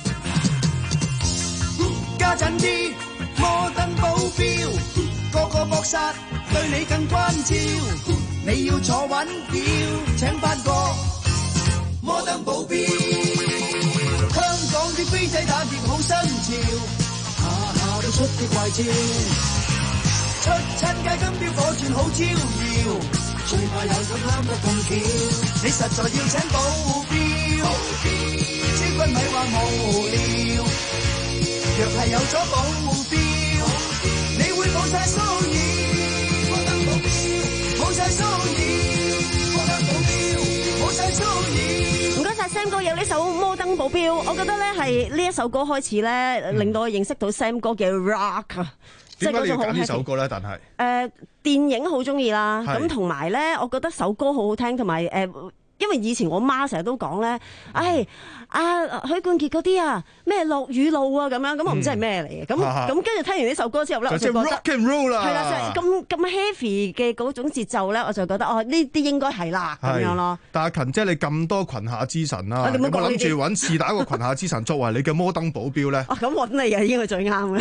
家陣啲摩登保鏢，個個搏殺，對你更關照。你要坐穩轎，請返個摩登保鏢，香港啲飛仔打劫好新潮，下下都出啲怪招，出親街金標火鑽好招搖，最怕有咁啱得咁巧，你實在要請保鏢，諸君咪話無聊，若係有咗保鏢，你會冇晒騷擾，摩登保鏢冇晒騷擾，摩登保鏢冇晒騷擾。 唔該晒 Sam 哥有呢首《摩登保鏢》，我覺得咧係呢一首歌開始咧，令到我認識到 Sam 哥嘅 rock 啊！ 點解你要揀呢首歌咧？但係誒、 呃、電影好中意啦，咁同埋咧，我覺得首歌好好聽，同埋誒，因為以前我媽成日都講咧，唉，阿、啊、許冠傑嗰啲啊，咩落雨路啊咁樣，咁我唔知係咩嚟嘅，咁咁跟住聽完呢首歌之後咧，我就覺得 rock and roll 啦， 係啦，咁咁 heavy 嘅嗰種節奏咧，我就覺得哦，呢啲應該係啦咁樣咯。 但係勤姐你咁多裙下之神啦，有冇諗住揾是打一個裙下之神作為你嘅摩登保鏢咧？ 哦，咁揾你啊，應該最啱嘅。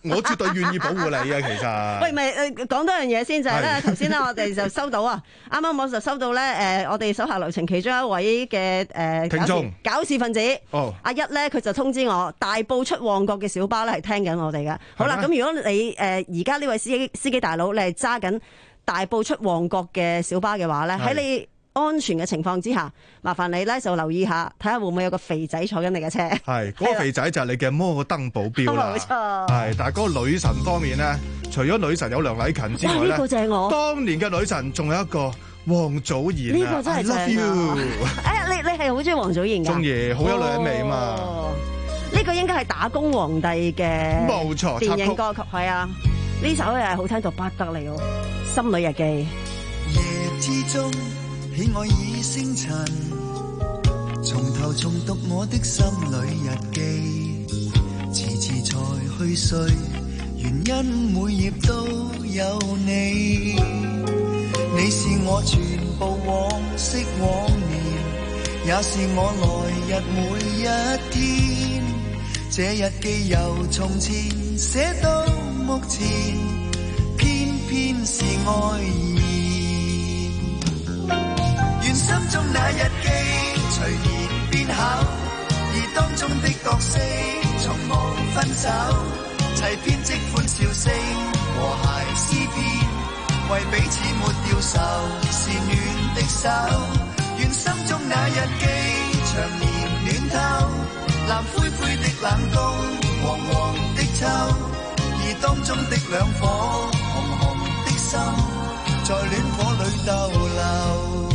我絕對願意保護你啊，其實。 喂，咪誒講多樣嘢先，就係咧頭先咧，我哋就收到啊，啱啱我就收到咧誒，我哋手下留情其中一位嘅誒聽眾搞事分子， 哦， 阿一咧佢就通知我，大埔出旺角嘅小巴咧係聽緊我哋嘅。好啦，咁如果你誒而家呢位司機司機大佬，你係揸緊大埔出旺角嘅小巴嘅話咧，喺你安全嘅情況之下，麻煩你咧就留意下，睇下會唔會有個肥仔坐緊你嘅車。 係嗰、那個肥仔就係你嘅摩登保鏢啦。冇錯。係，但係嗰個女神方面咧，除咗女神有梁禮勤之外咧， 呢、這個就係我當年嘅女神，仲有一個王祖賢啊。 呢、這個真係正啊 I love you 哎呀，你你係好中意王祖賢㗎？ 中意，好有女人味啊嘛。呢、 哦這個應該係打工皇帝嘅冇錯電影歌曲，係啊，呢首係好聽到不得了，《心裏日記》。 夜之中喜愛已星塵，從頭重讀我的心裏日記，遲遲才去睡，原因每頁都有你。你是我全部往昔往年，也是我來日每一天。這日記由從前寫到目前，偏偏是愛意。願心中那日記隨年變厚，而當中的角色從無分手，齊編織歡笑聲和諧詩篇，為彼此沒掉愁，是暖的手。願心中那日記長年暖透，藍灰灰的冷冬，黃黃的秋，而當中的兩顆紅紅的心，在戀火裏逗留。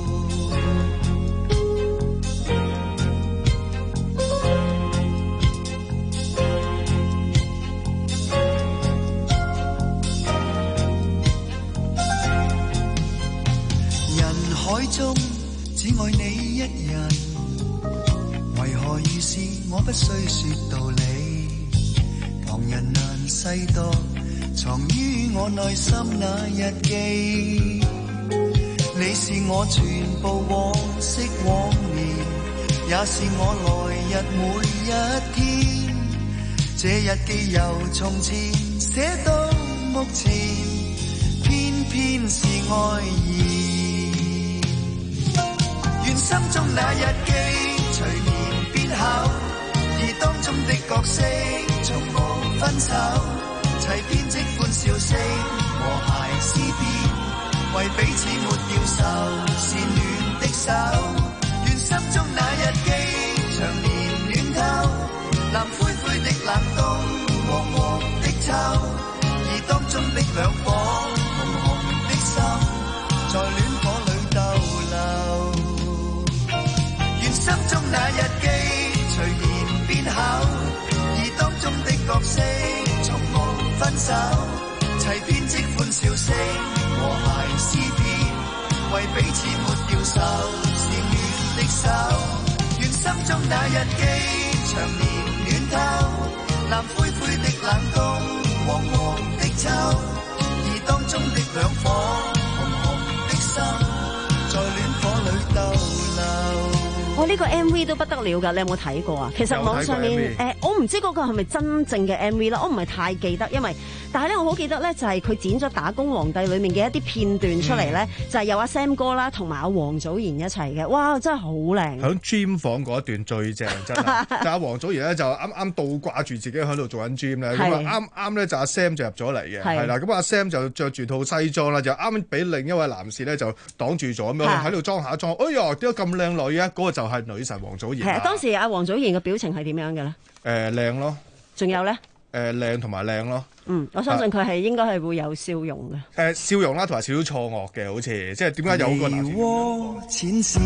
海中只愛你一人，為何遇事我不需說道理？旁人難細度，藏於我內心那日記。你是我全部往昔往年，也是我來日每一天。這日記由從前寫到目前，偏偏是愛意。願心中那日記隨年變厚，而當中的角色從無分手，齊編織歡笑聲和諧詩篇，為彼此沒掉愁，是暖的手。願心中那日記長年暖透，藍灰灰的冷冬，黃黃的秋，而當中的兩顆紅紅的心，在戀火裏逗留。心中那日記隨年變厚，而當中的角色從無分手，齊編織歡笑聲和諧詩篇，為彼此沒掉愁，是暖的手。願心中那日記長年暖透，藍灰灰的冷冬，黃黃的秋，而當中的兩顆紅紅的心，在戀火裏逗留。 我、哦、呢、這個 M V 都不得了㗎，你有冇睇過啊？其實網上面誒、呃，我唔知嗰個係咪真正嘅 M V 啦，我唔係太記得，因為但係咧，我好記得咧，就係佢剪咗《打工皇帝》裏面嘅一啲片段出嚟咧、嗯，就係有阿 Sam 哥啦，同埋阿王祖賢一齊嘅，哇，真係好靚！喺 gym 房嗰一段最正，真係就阿王祖賢咧就啱啱倒掛住自己喺度做緊 gym 咧，咁啊啱啱咧就阿 Sam 就入咗嚟嘅，係啦，咁阿 Sam 就着住套西裝啦，就啱啱俾另一位男士咧就擋住咗咁樣喺度裝下裝，哎呀，點解咁靚女啊？嗰、那個就係女神王祖賢。係啊， 當時阿王祖賢嘅表情係點樣嘅咧？誒、 呃，靚咯。 仲有咧？ 誒靚同埋靚咯， 嗯，我相信佢係應該係會有笑容嘅。誒、 呃、笑容啦，同埋少少錯愕嘅，好似即係點解有個男兒淺笑，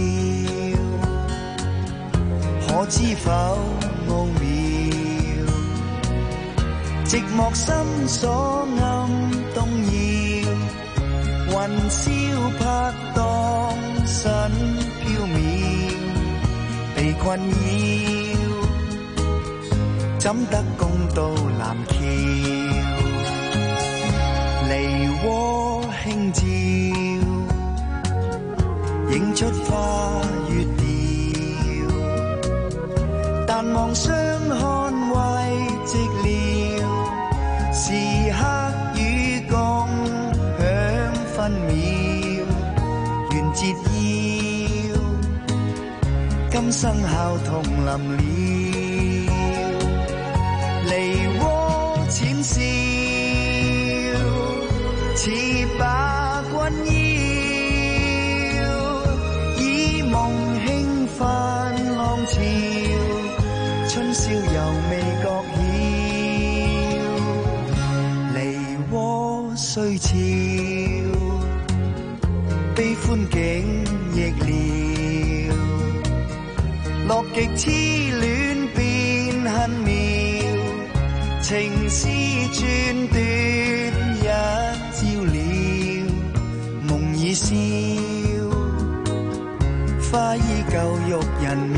可知否奧妙？寂寞心所暗動搖，雲霄拍盪神飄渺，被困擾。怎得公到南橋，梨渦輕照，映出花月調。但望相看慰寂寥， 今生效同臨了，梨渦淺笑，似把君邀，以夢輕泛浪潮，春宵猶未覺曉，梨渦雖俏，悲歡景亦了，樂極痴戀變恨妙，情絲寸斷一朝了，夢已消，花依舊欲人渺。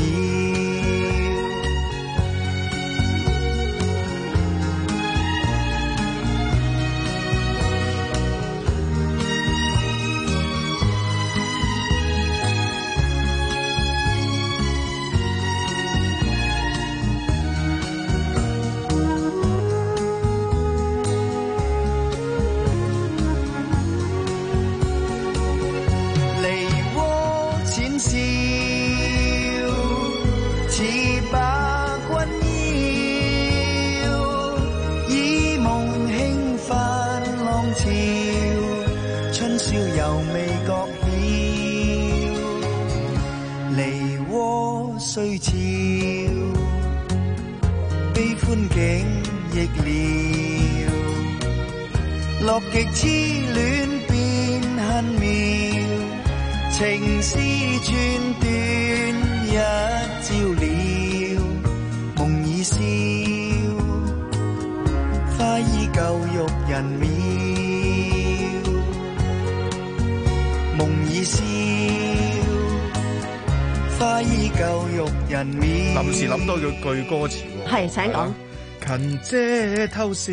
雖俏，悲歡景亦了，樂極痴戀變恨妙，情絲寸斷一朝了，夢已消，花依舊欲人渺，夢已消，花依舊欲人渺。 臨時諗到句句歌詞喎， 係請講。 勤姐偷笑，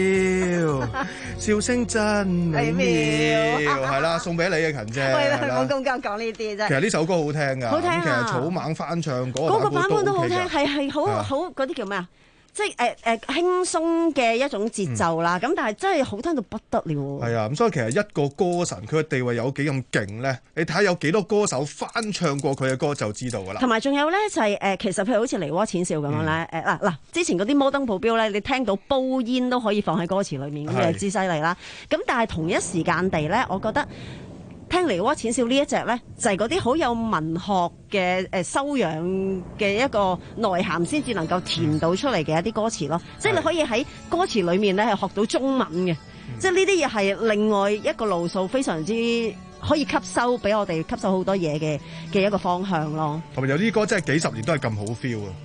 笑聲真美妙，係啦，送俾你嘅勤姐。 係啦，冇咁夠講呢啲啫。 其實呢首歌好聽㗎， 好聽啊！ 其實草蜢翻唱嗰個個版本都好聽，係係好係好嗰啲叫咩啊？即係誒誒輕鬆嘅一種節奏啦，咁、嗯、但係真係好聽到不得了。 係啊，咁所以其實一個歌神佢嘅地位有幾咁勁咧？你睇下有幾多歌手翻唱過佢嘅歌就知道㗎啦。 同埋仲有咧就係、是、誒、呃，其實譬如好似梨渦淺笑咁樣咧，誒嗱嗱，之前嗰啲摩登保鏢咧，你聽到煲煙都可以放喺歌詞裡面，咁就知犀利啦。咁但係同一時間地咧，我覺得。聽梨渦淺笑呢一隻呢，就係嗰啲好有文學嘅誒修養嘅一個內涵，先至能夠填到出嚟嘅一啲歌詞咯。即係你可以喺歌詞裡面咧係學到中文嘅，即係呢啲嘢係另外一個路數，非常之可以吸收，俾我哋吸收好多嘢嘅嘅一個方向咯。 同埋有啲歌真係幾十年都係咁好 feel 啊！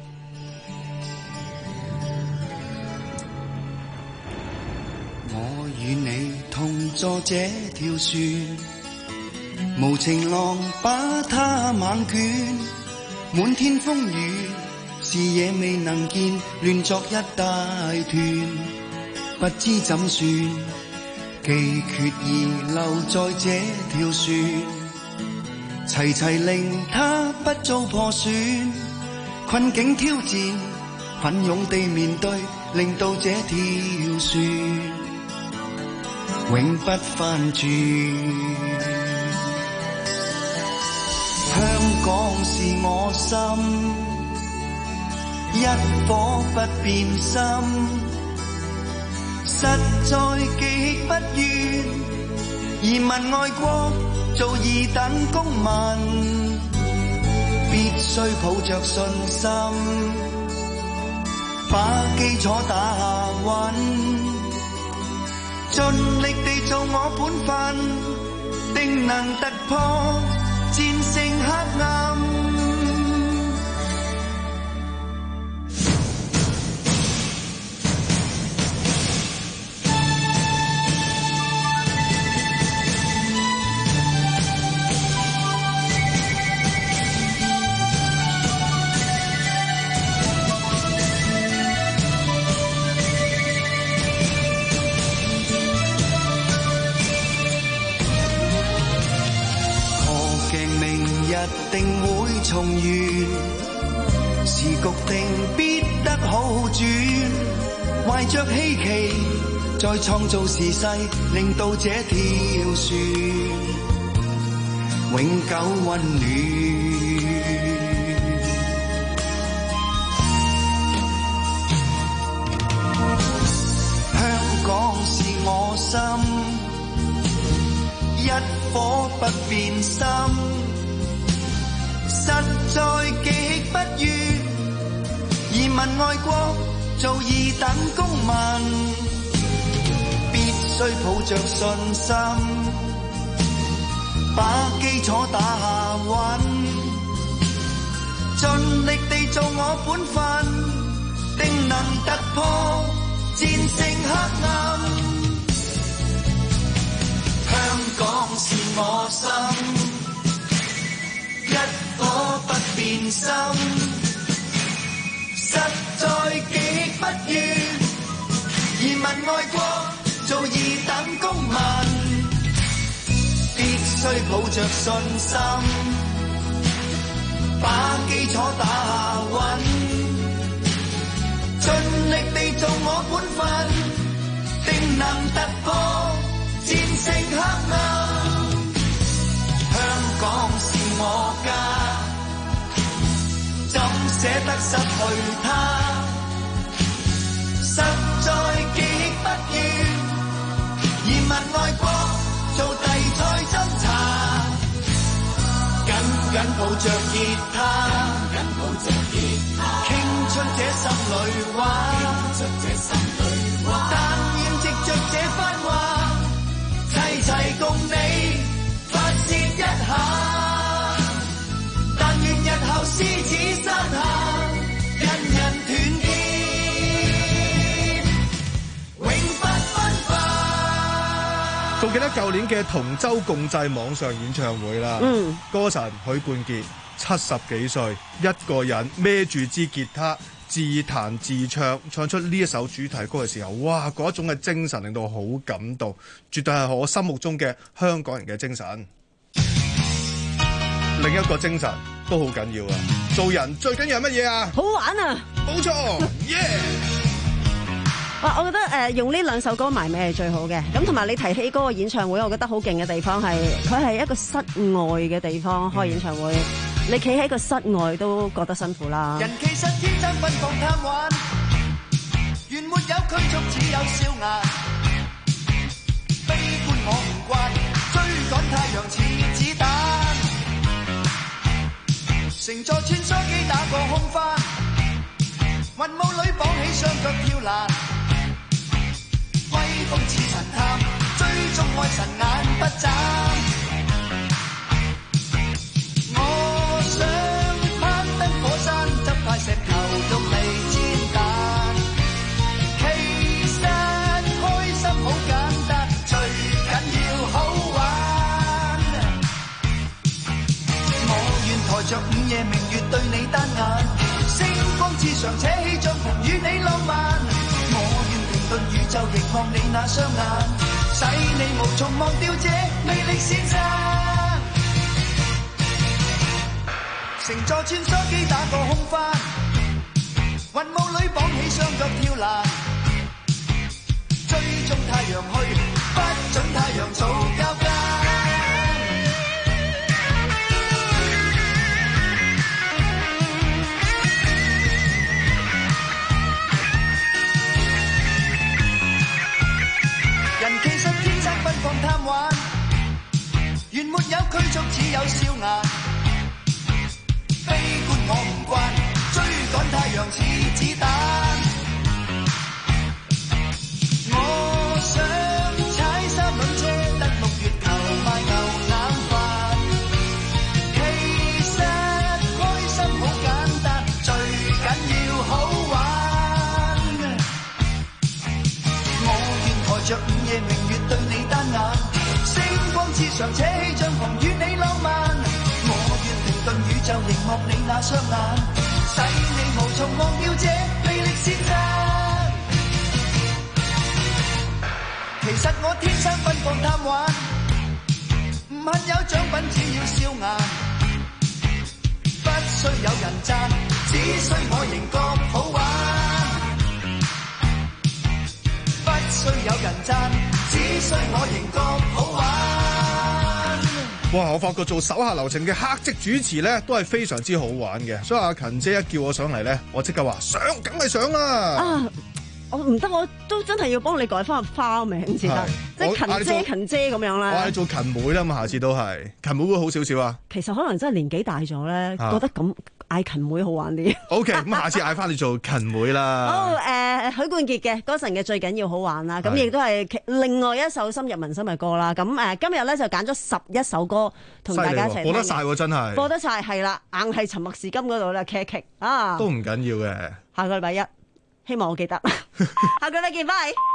我與你同坐這條船。無情浪把它猛捲，滿天風雨，視野未能見，亂作一大團，不知怎算，既決意留在這條船，齊齊令它不遭破損，困境挑戰，奮勇地面對，令到這條船永不翻轉。香港是我心，一顆不變心，實在極不願移民外國做二等公民，必須抱着信心，把基礎打穩，盡力地做我本分，定能突破戰勝黑暗。定會重圓，時局定必得好轉，懷着希冀再創造時勢，令到這條船永久溫暖。 心，一顆不變心，實在極不渝。移民外國做二等公民，必須抱着信心，把基礎打下穩，盡力地做我本分，定能突破戰勝黑暗。香港是我心，一顆不變心，實在極不渝。移民外國做二等公民，必須抱着信心，把基礎打下穩，盡力地做我本分，定能突破戰勝黑暗。香港是我家，怎捨得失去它？實在極不渝。移民外國做題材偵查，緊緊抱着吉他，緊緊抱着吉他，傾出這心裏話，傾出這心裏話。但願藉着這番話，齊齊共你發洩一下。但願日後獅子山下，人人團結，永不分化。 仲記得舊年嘅同舟共濟網上演唱會啦， 嗯， 歌神許冠傑七十幾歲，一個人孭住支吉他，自彈自唱，唱出呢一首主題歌嘅時候，哇！嗰一種嘅精神令到我好感動，絕對係我心目中嘅香港人嘅精神。另一個精神都好緊要啊！做人最緊要係乜嘢啊？ 好玩啊！ 冇錯，耶、yeah! 哇！我覺得誒、呃、用呢兩首歌埋尾係最好嘅。咁同埋你提起嗰個演唱會，我覺得好勁嘅地方係佢係一個室外嘅地方開演唱會。嗯，你企喺個室外都覺得辛苦啦。 人其實天生奔放貪玩，原沒有拘束，只有笑顏。悲觀我唔慣，追趕太陽似子彈。乘坐穿梭機打個空翻，雲霧裏綁起雙腳跳欄。威風似神探，追蹤愛神眼不眨。我想攀登火山，執塊石頭用嚟煎蛋。其實開心好簡單，最緊要好玩。我願抬着午夜明月對你單眼，星光之上扯起帳篷與你浪漫。我願停頓宇宙凝望你那雙眼，使你無從忘掉這魅力先生。乘坐穿梭機打個空翻，雲霧裏綁起雙腳跳欄。追蹤太陽去，不准太陽做交更。人其實天生奔放貪玩，原沒有拘束，只有笑顏。悲觀我唔慣，追趕太陽似子彈。我想踩三輪車登陸月球賣牛腩飯。其實開心好簡單，最緊要好玩。我願抬着午夜明月對你單眼，星光之上扯起帳篷與你浪漫。頓宇宙凝望你那雙眼，使你無從忘掉這魅力先生。其實我天生奔放貪玩，唔恨有獎品，只要笑顏。不需有人讚，只需我仍覺好玩。不需有人讚，只需我仍覺好玩。 哇！我發覺做手下留情嘅黑職主持咧，都係非常之好玩嘅。所以阿勤姐一叫我上嚟咧，我即刻話上，梗係上啦。 啊！ 我唔得，我都真係要幫你改翻個花名先得，即係勤姐勤姐咁樣啦。 我係做勤妹啦，咁下次都係勤妹會好少少啊。 其實可能真係年紀大咗咧， 啊覺得咁嗌勤妹好玩啲。 O K， 咁下次嗌翻你做勤妹啦。 好誒，許冠傑嘅歌神嘅最緊要好玩啦，咁亦都係另外一首深入民心嘅歌啦。咁誒，今日咧就揀咗十一首歌同大家一齊聽。 播得晒喎，真係播得晒係啦，硬係沉默是金嗰度啦，劇劇啊， 都唔緊要嘅。 下個禮拜一，希望我記得。下個禮拜見，拜。